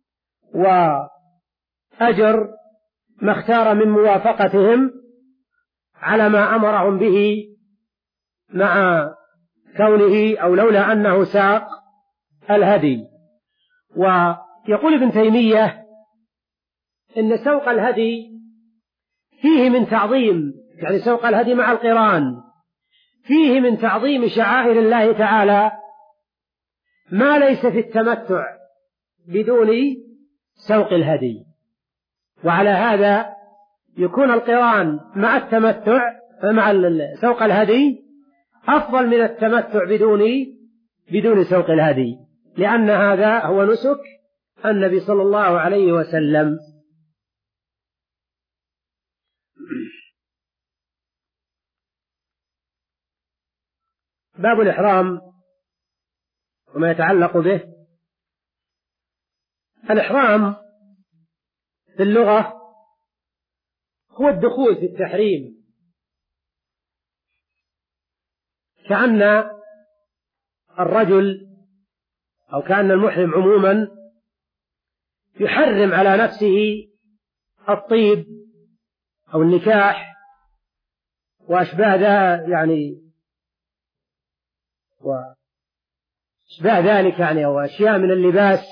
وأجر ما اختار من موافقتهم على ما أمرهم به مع كونه أو لولا أنه ساق الهدي. ويقول ابن تيمية إن سوق الهدي فيه من تعظيم، يعني سوق الهدي مع القران فيه من تعظيم شعائر الله تعالى ما ليس في التمتع بدون سوق الهدي. وعلى هذا يكون القران مع التمتع مع سوق الهدي أفضل من التمتع بدون بدون سوق الهدي، لأن هذا هو نسك النبي صلى الله عليه وسلم. باب الإحرام وما يتعلق به. الإحرام في اللغة هو الدخول في التحريم، كأن الرجل أو كأن المحرم عموما يحرم على نفسه الطيب أو النكاح وأشباه ذا يعني وأشباه ذلك يعني أو أشياء من اللباس.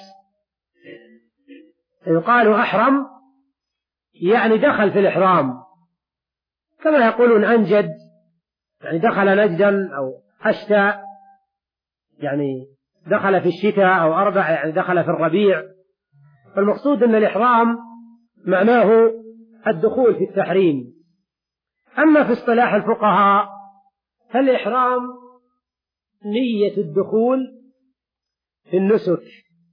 يقال أحرم يعني دخل في الإحرام، كما يقولون أنجد يعني دخل نجدا، أو أشتى يعني دخل في الشتاء، أو أربع يعني دخل في الربيع. فالمقصود أن الإحرام معناه الدخول في التحريم. أما في اصطلاح الفقهاء فالإحرام نية الدخول في النسك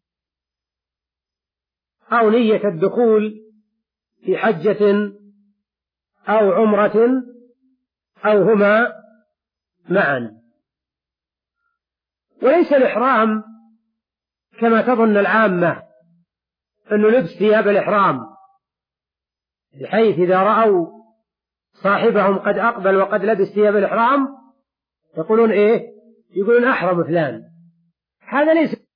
أو نية الدخول في حجة أو عمرة أو هما معا. وليس الإحرام كما تظن العامة أنه لبس ثياب الإحرام، بحيث إذا رأوا صاحبهم قد أقبل وقد لبس ثياب الإحرام يقولون إيه؟ يقولون أحرم فلان. هذا ليس